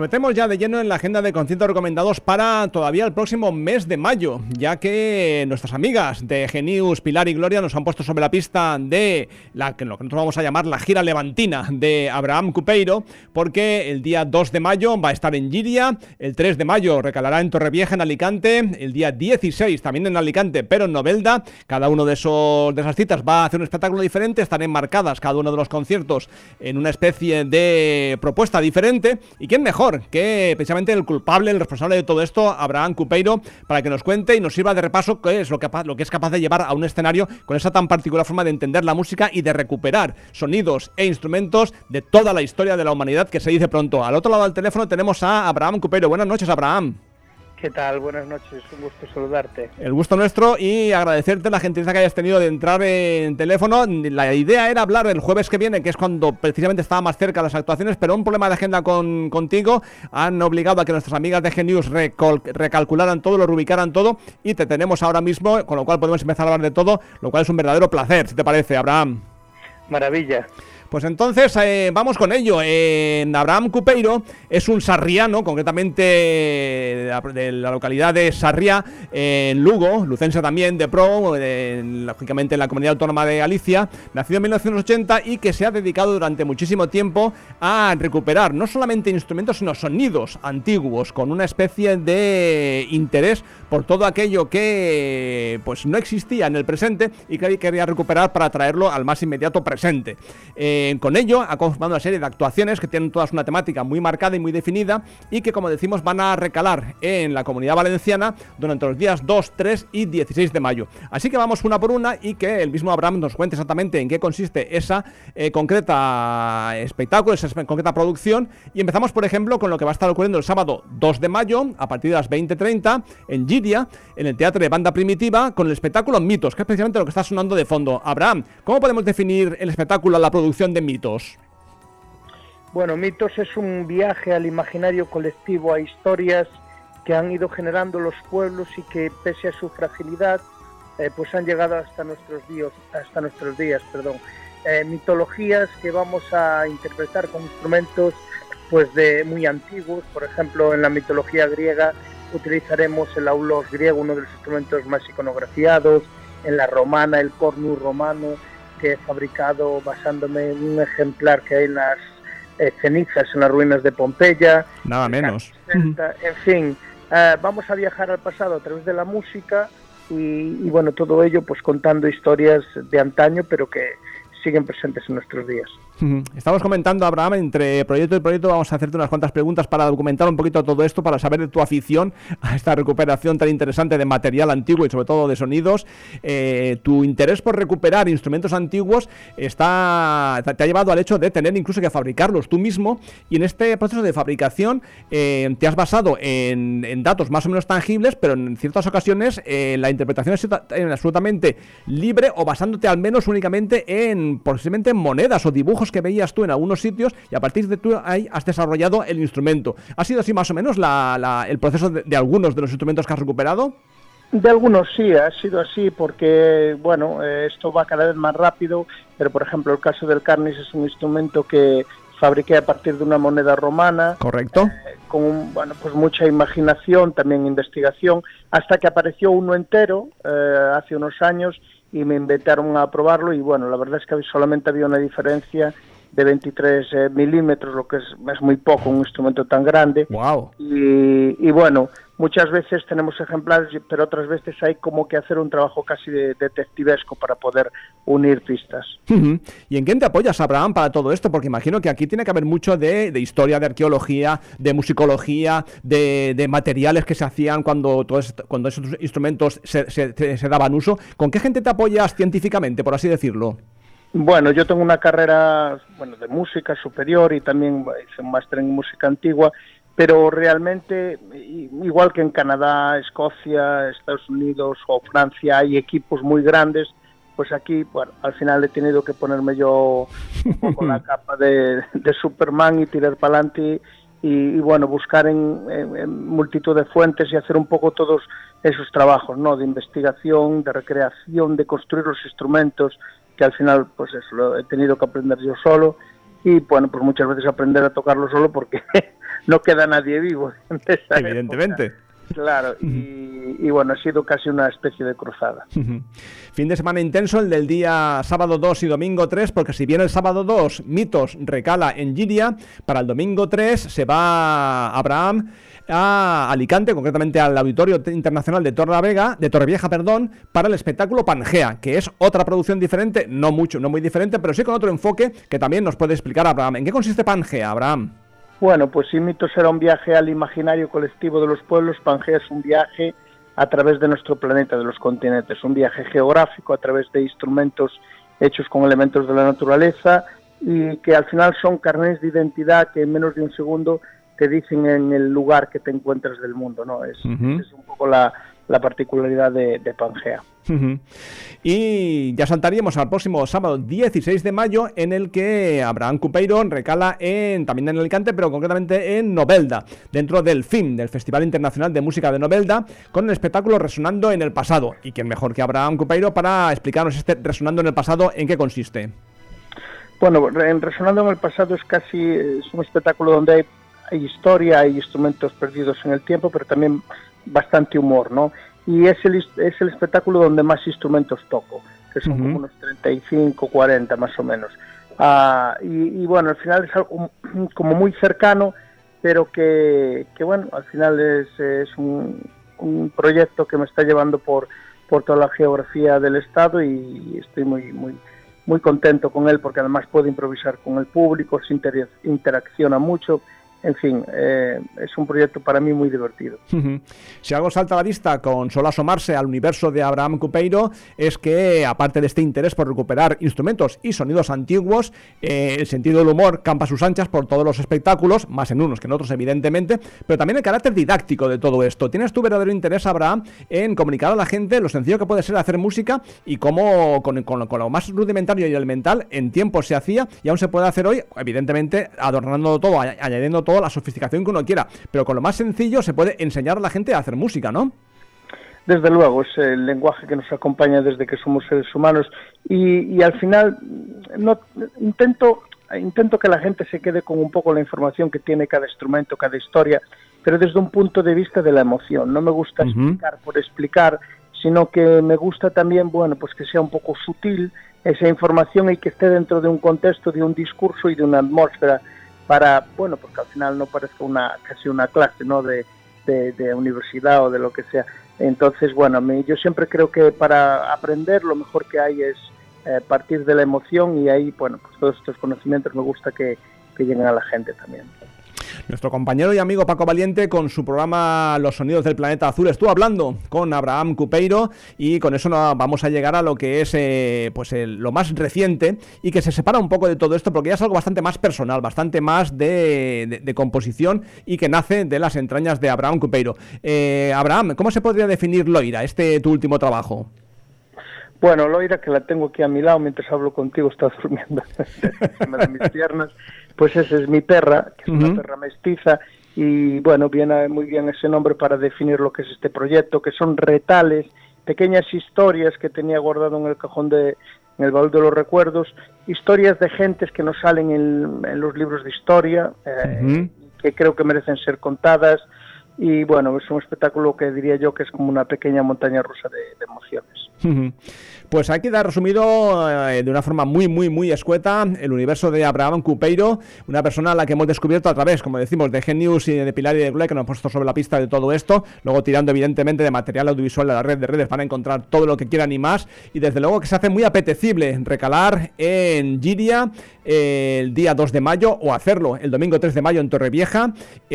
metemos ya de lleno en la agenda de conciertos recomendados para todavía el próximo mes de mayo, ya que nuestras amigas de Genius, Pilar y Gloria nos han puesto sobre la pista de lo que nosotros vamos a llamar la gira levantina de Abraham Cupeiro, porque el día 2 de mayo va a estar en Giria, el 3 de mayo recalará en Torrevieja, en Alicante, el día 16 también en Alicante, pero en Novelda. Cada uno de esas citas va a hacer un espectáculo diferente, están enmarcadas cada uno de los conciertos en una especie de propuesta diferente, y quién mejor que precisamente el culpable, el responsable de todo esto, Abraham Cupeiro, para que nos cuente y nos sirva de repaso qué es lo que es capaz de llevar a un escenario con esa tan particular forma de entender la música y de recuperar sonidos e instrumentos de toda la historia de la humanidad, que se dice pronto. Al otro lado del teléfono tenemos a Abraham Cupeiro. Buenas noches, Abraham. ¿Qué tal? Buenas noches, un gusto saludarte. El gusto nuestro, y agradecerte la gentileza que hayas tenido de entrar en teléfono. La idea era hablar el jueves que viene, que es cuando precisamente estaba más cerca las actuaciones, pero un problema de agenda contigo han obligado a que nuestras amigas de Genius recalcularan todo, lo reubicaran todo, y te tenemos ahora mismo, con lo cual podemos empezar a hablar de todo, lo cual es un verdadero placer, si te parece, Abraham. Maravilla. Pues entonces vamos con ello. Abraham Cupeiro es un sarriano, concretamente de la localidad de Sarriá, en Lugo, lucense también, de pro, lógicamente en la comunidad autónoma de Galicia, nacido en 1980 y que se ha dedicado durante muchísimo tiempo a recuperar no solamente instrumentos, sino sonidos antiguos, con una especie de interés por todo aquello que pues no existía en el presente y que quería recuperar para traerlo al más inmediato presente. Con ello ha conformado una serie de actuaciones que tienen todas una temática muy marcada y muy definida, y que, como decimos, van a recalar en la Comunidad Valenciana durante los días 2, 3 y 16 de mayo. Así que vamos una por una y que el mismo Abraham nos cuente exactamente en qué consiste esa concreta espectáculo, esa concreta producción. Y empezamos, por ejemplo, con lo que va a estar ocurriendo el sábado 2 de mayo a partir de las 20:30 en Giria, en el Teatro de Banda Primitiva, con el espectáculo Mitos, que es precisamente lo que está sonando de fondo. Abraham, ¿cómo podemos definir el espectáculo, la producción de Mitos? Bueno, Mitos es un viaje al imaginario colectivo, a historias que han ido generando los pueblos y que, pese a su fragilidad, pues han llegado hasta nuestros días. Mitologías que vamos a interpretar con instrumentos pues de muy antiguos. Por ejemplo, en la mitología griega utilizaremos el aulos griego, uno de los instrumentos más iconografiados. En la romana, el cornu romano, que he fabricado basándome en un ejemplar que hay en las cenizas en las ruinas de Pompeya. Nada menos. En fin, vamos a viajar al pasado a través de la música y bueno, todo ello pues contando historias de antaño, pero que siguen presentes en nuestros días. Estamos comentando, Abraham, entre proyecto y proyecto vamos a hacerte unas cuantas preguntas para documentar un poquito todo esto, para saber de tu afición a esta recuperación tan interesante de material antiguo y sobre todo de sonidos. Tu interés por recuperar instrumentos antiguos te ha llevado al hecho de tener incluso que fabricarlos tú mismo, y en este proceso de fabricación te has basado en datos más o menos tangibles, pero en ciertas ocasiones la interpretación es absolutamente libre, o basándote al menos únicamente posiblemente en monedas o dibujos que veías tú en algunos sitios, y a partir de tú ahí has desarrollado el instrumento. ¿Ha sido así más o menos el proceso de algunos de los instrumentos que has recuperado? De algunos sí, ha sido así porque, bueno, esto va cada vez más rápido, pero por ejemplo el caso del Carnis es un instrumento que fabriqué a partir de una moneda romana. Correcto. Con pues mucha imaginación, también investigación, hasta que apareció uno entero hace unos años y me invitaron a probarlo, y bueno, la verdad es que solamente había una diferencia de 23 milímetros, lo que es muy poco, un instrumento tan grande. Wow. Y bueno, muchas veces tenemos ejemplares, pero otras veces hay como que hacer un trabajo casi de detectivesco para poder unir pistas. ¿Y en quién te apoyas, Abraham, para todo esto? Porque imagino que aquí tiene que haber mucho de historia, de arqueología, de musicología, de materiales que se hacían cuando esos instrumentos se daban uso. ¿Con qué gente te apoyas científicamente, por así decirlo? Bueno, yo tengo una carrera de música superior y también hice un máster en música antigua, pero realmente, igual que en Canadá, Escocia, Estados Unidos o Francia, hay equipos muy grandes, pues aquí, bueno, al final he tenido que ponerme yo un poco la capa de Superman y tirar para adelante y bueno, buscar en multitud de fuentes y hacer un poco todos esos trabajos, ¿no? De investigación, de recreación, de construir los instrumentos, que al final, pues eso, lo he tenido que aprender yo solo, y bueno, pues muchas veces aprender a tocarlo solo porque no queda nadie vivo en esa evidentemente. Época. Claro, y bueno, ha sido casi una especie de cruzada. Fin de semana intenso el del día sábado 2 y domingo 3, porque si bien el sábado 2 Mitos recala en Giria, para el domingo 3 se va Abraham a Alicante, concretamente al Auditorio Internacional de Torrevieja, para el espectáculo Pangea, que es otra producción diferente, no muy diferente, pero sí con otro enfoque que también nos puede explicar Abraham. ¿En qué consiste Pangea, Abraham? Bueno, pues si Mitos era un viaje al imaginario colectivo de los pueblos, Pangea es un viaje a través de nuestro planeta, de los continentes, un viaje geográfico a través de instrumentos hechos con elementos de la naturaleza y que al final son carnets de identidad que en menos de un segundo te dicen en el lugar que te encuentras del mundo, ¿no? Es un poco la particularidad de Pangea. Y ya saltaríamos al próximo sábado 16 de mayo, en el que Abraham Cupeiro recala también en Alicante, pero concretamente en Novelda, dentro del FIM, del Festival Internacional de Música de Novelda, con el espectáculo Resonando en el Pasado. Y quién mejor que Abraham Cupeiro para explicarnos este Resonando en el Pasado, ¿en qué consiste? Bueno, en Resonando en el Pasado es un espectáculo donde hay historia, hay instrumentos perdidos en el tiempo, pero también bastante humor, ¿no? Y es el espectáculo donde más instrumentos toco, que son como unos 35, 40 más o menos. Y bueno, al final es algo como muy cercano, pero que bueno, al final es un proyecto que me está llevando por toda la geografía del estado y estoy muy contento con él, porque además puedo improvisar con el público, se interacciona mucho. En fin, es un proyecto para mí muy divertido. Si algo salta a la vista con solo asomarse al universo de Abraham Cupeiro, es que, aparte de este interés por recuperar instrumentos y sonidos antiguos, el sentido del humor campa a sus anchas por todos los espectáculos, más en unos que en otros, evidentemente, pero también el carácter didáctico de todo esto. ¿Tienes tu verdadero interés, Abraham, en comunicar a la gente lo sencillo que puede ser hacer música y cómo, con lo más rudimentario y elemental, en tiempo se hacía y aún se puede hacer hoy, evidentemente, adornando todo, añadiendo toda la sofisticación que uno quiera, pero con lo más sencillo se puede enseñar a la gente a hacer música, ¿no? Desde luego, es el lenguaje que nos acompaña desde que somos seres humanos y al final intento que la gente se quede con un poco la información que tiene cada instrumento, cada historia, pero desde un punto de vista de la emoción. No me gusta explicar por explicar, sino que me gusta también, bueno, pues que sea un poco sutil esa información y que esté dentro de un contexto, de un discurso y de una atmósfera para, bueno, porque al final no parezca casi una clase, ¿no?, de universidad o de lo que sea. Entonces, bueno, yo siempre creo que para aprender lo mejor que hay es partir de la emoción y ahí, bueno, pues todos estos conocimientos me gusta que lleguen a la gente también. Nuestro compañero y amigo Paco Valiente, con su programa Los Sonidos del Planeta Azul, estuvo hablando con Abraham Cupeiro y con eso vamos a llegar a lo que es lo más reciente y que se separa un poco de todo esto porque ya es algo bastante más personal, bastante más de composición y que nace de las entrañas de Abraham Cupeiro. Abraham, ¿cómo se podría definir Loira, tu último trabajo? Bueno, Loira, que la tengo aquí a mi lado mientras hablo contigo, está durmiendo encima de mis piernas. Pues esa es mi perra, que es una perra mestiza, y bueno, viene muy bien ese nombre para definir lo que es este proyecto, que son retales, pequeñas historias que tenía guardado en el cajón en el baúl de los recuerdos, historias de gentes que no salen en los libros de historia, que creo que merecen ser contadas, y bueno, es un espectáculo que diría yo que es como una pequeña montaña rusa de emociones. Pues aquí da resumido de una forma muy escueta el universo de Abraham Cupeiro, una persona a la que hemos descubierto a través, como decimos, de Genius y de Pilar y de Glue, que nos han puesto sobre la pista de todo esto, luego tirando evidentemente de material audiovisual de la red de redes para encontrar todo lo que quieran y más, y desde luego que se hace muy apetecible recalar en Giria el día 2 de mayo o hacerlo el domingo 3 de mayo en Torrevieja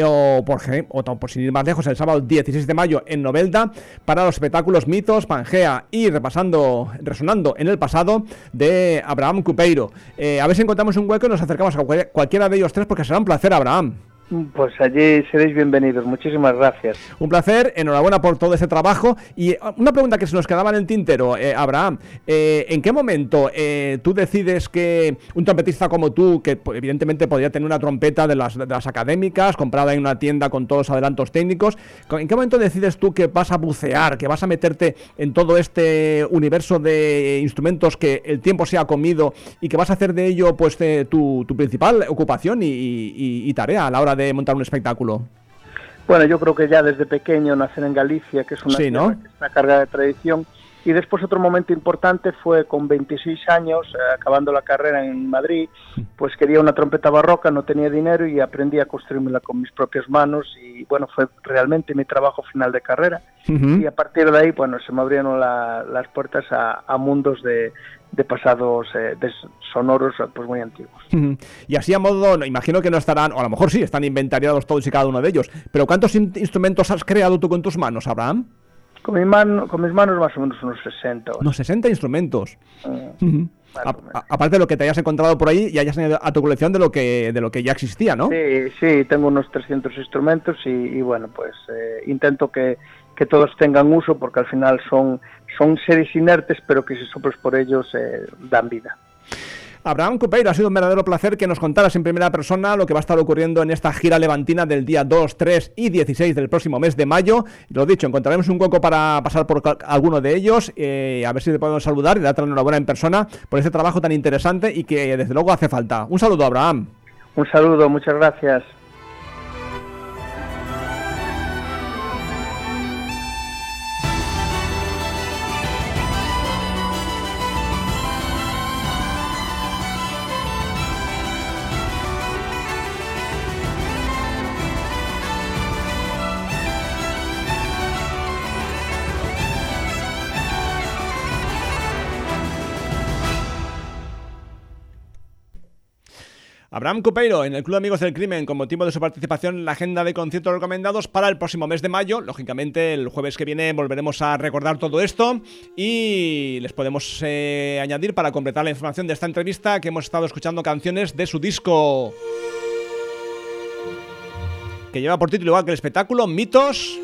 o por sin ir más lejos el sábado 16 de mayo en Novelda para los espectáculos Mitos, Pangea y Resonando en el Pasado de Abraham Cupeiro. A ver si encontramos un hueco y nos acercamos a cualquiera de ellos tres porque será un placer, Abraham. Pues allí seréis bienvenidos, muchísimas gracias. Un placer, enhorabuena por todo ese trabajo. Y una pregunta que se nos quedaba en el tintero, Abraham, ¿en qué momento tú decides que un trompetista como tú, que evidentemente podría tener una trompeta de las académicas, comprada en una tienda con todos los adelantos técnicos, ¿en qué momento decides tú que vas a bucear, que vas a meterte en todo este universo de instrumentos que el tiempo se ha comido y que vas a hacer de ello pues tu principal ocupación y tarea a la hora de de montar un espectáculo? Bueno, yo creo que ya desde pequeño nacer en Galicia, que es una tierra que está cargada de tradición. Y después otro momento importante fue con 26 años, acabando la carrera en Madrid, pues quería una trompeta barroca, no tenía dinero y aprendí a construírmela con mis propias manos y bueno, fue realmente mi trabajo final de carrera. Y a partir de ahí, bueno, se me abrieron las puertas a mundos de pasados de sonoros pues muy antiguos. Y así a modo, imagino que no estarán, o a lo mejor sí, están inventariados todos y cada uno de ellos, pero ¿cuántos instrumentos has creado tú con tus manos, Abraham? Con mis manos más o menos unos 60. Unos 60 instrumentos. Aparte de lo que te hayas encontrado por ahí y hayas añadido a tu colección de lo que ya existía, ¿no? Sí, tengo unos 300 instrumentos y bueno, pues intento que todos tengan uso porque al final son seres inertes, pero que si soplas por ellos dan vida. Abraham Cupeiro, ha sido un verdadero placer que nos contaras en primera persona lo que va a estar ocurriendo en esta gira levantina del día 2, 3 y 16 del próximo mes de mayo. Lo dicho, encontraremos un hueco para pasar por alguno de ellos, a ver si te podemos saludar y darte la enhorabuena en persona por ese trabajo tan interesante y que desde luego hace falta. Un saludo, Abraham. Un saludo, muchas gracias. Abraham Cupeiro en el Club de Amigos del Crimen con motivo de su participación en la agenda de conciertos recomendados para el próximo mes de mayo. Lógicamente el jueves que viene volveremos a recordar todo esto y les podemos añadir para completar la información de esta entrevista que hemos estado escuchando canciones de su disco que lleva por título igual que el espectáculo, Mitos.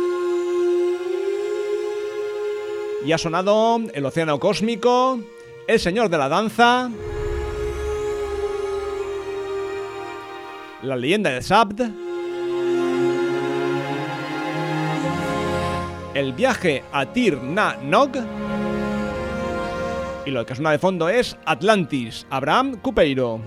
Y ha sonado El Océano Cósmico, El Señor de la Danza, La Leyenda de Zabd, El Viaje a Tir Na Nog y lo que suena de fondo es Atlantis, Abraham Cupeiro.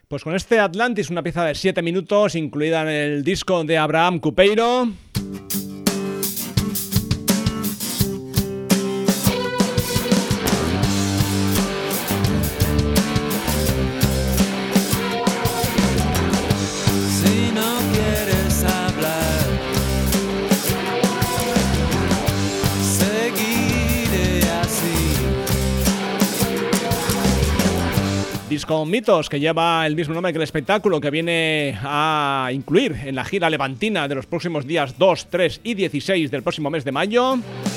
Pues con este Atlantis, una pieza de 7 minutos incluida en el disco de Abraham Cupeiro. Disco Mitos, que lleva el mismo nombre que el espectáculo que viene a incluir en la gira levantina de los próximos días 2, 3 y 16 del próximo mes de mayo.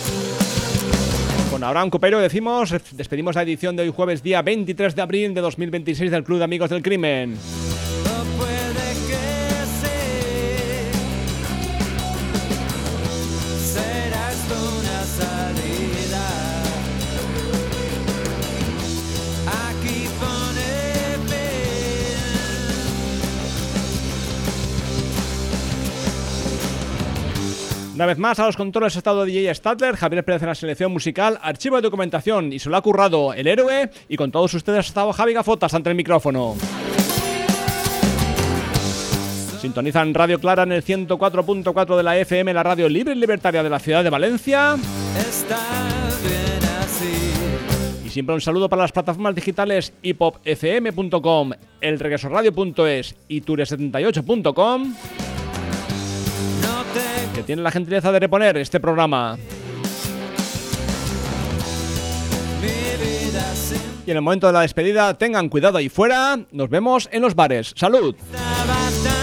Con Abraham Cupeiro despedimos la edición de hoy jueves día 23 de abril de 2026 del Club de Amigos del Crimen. Una vez más a los controles ha estado DJ Stadler, Javier Pérez en la selección musical, archivo de documentación y se lo ha currado el héroe, y con todos ustedes ha estado Javi Gafotas ante el micrófono. Sintonizan Radio Clara en el 104.4 de la FM, la radio libre y libertaria de la ciudad de Valencia. Está bien así. Y siempre un saludo para las plataformas digitales hipopfm.com, elregresoradio.es y tours78.com. Que tiene la gentileza de reponer este programa. Y en el momento de la despedida, tengan cuidado ahí fuera. Nos vemos en los bares. ¡Salud!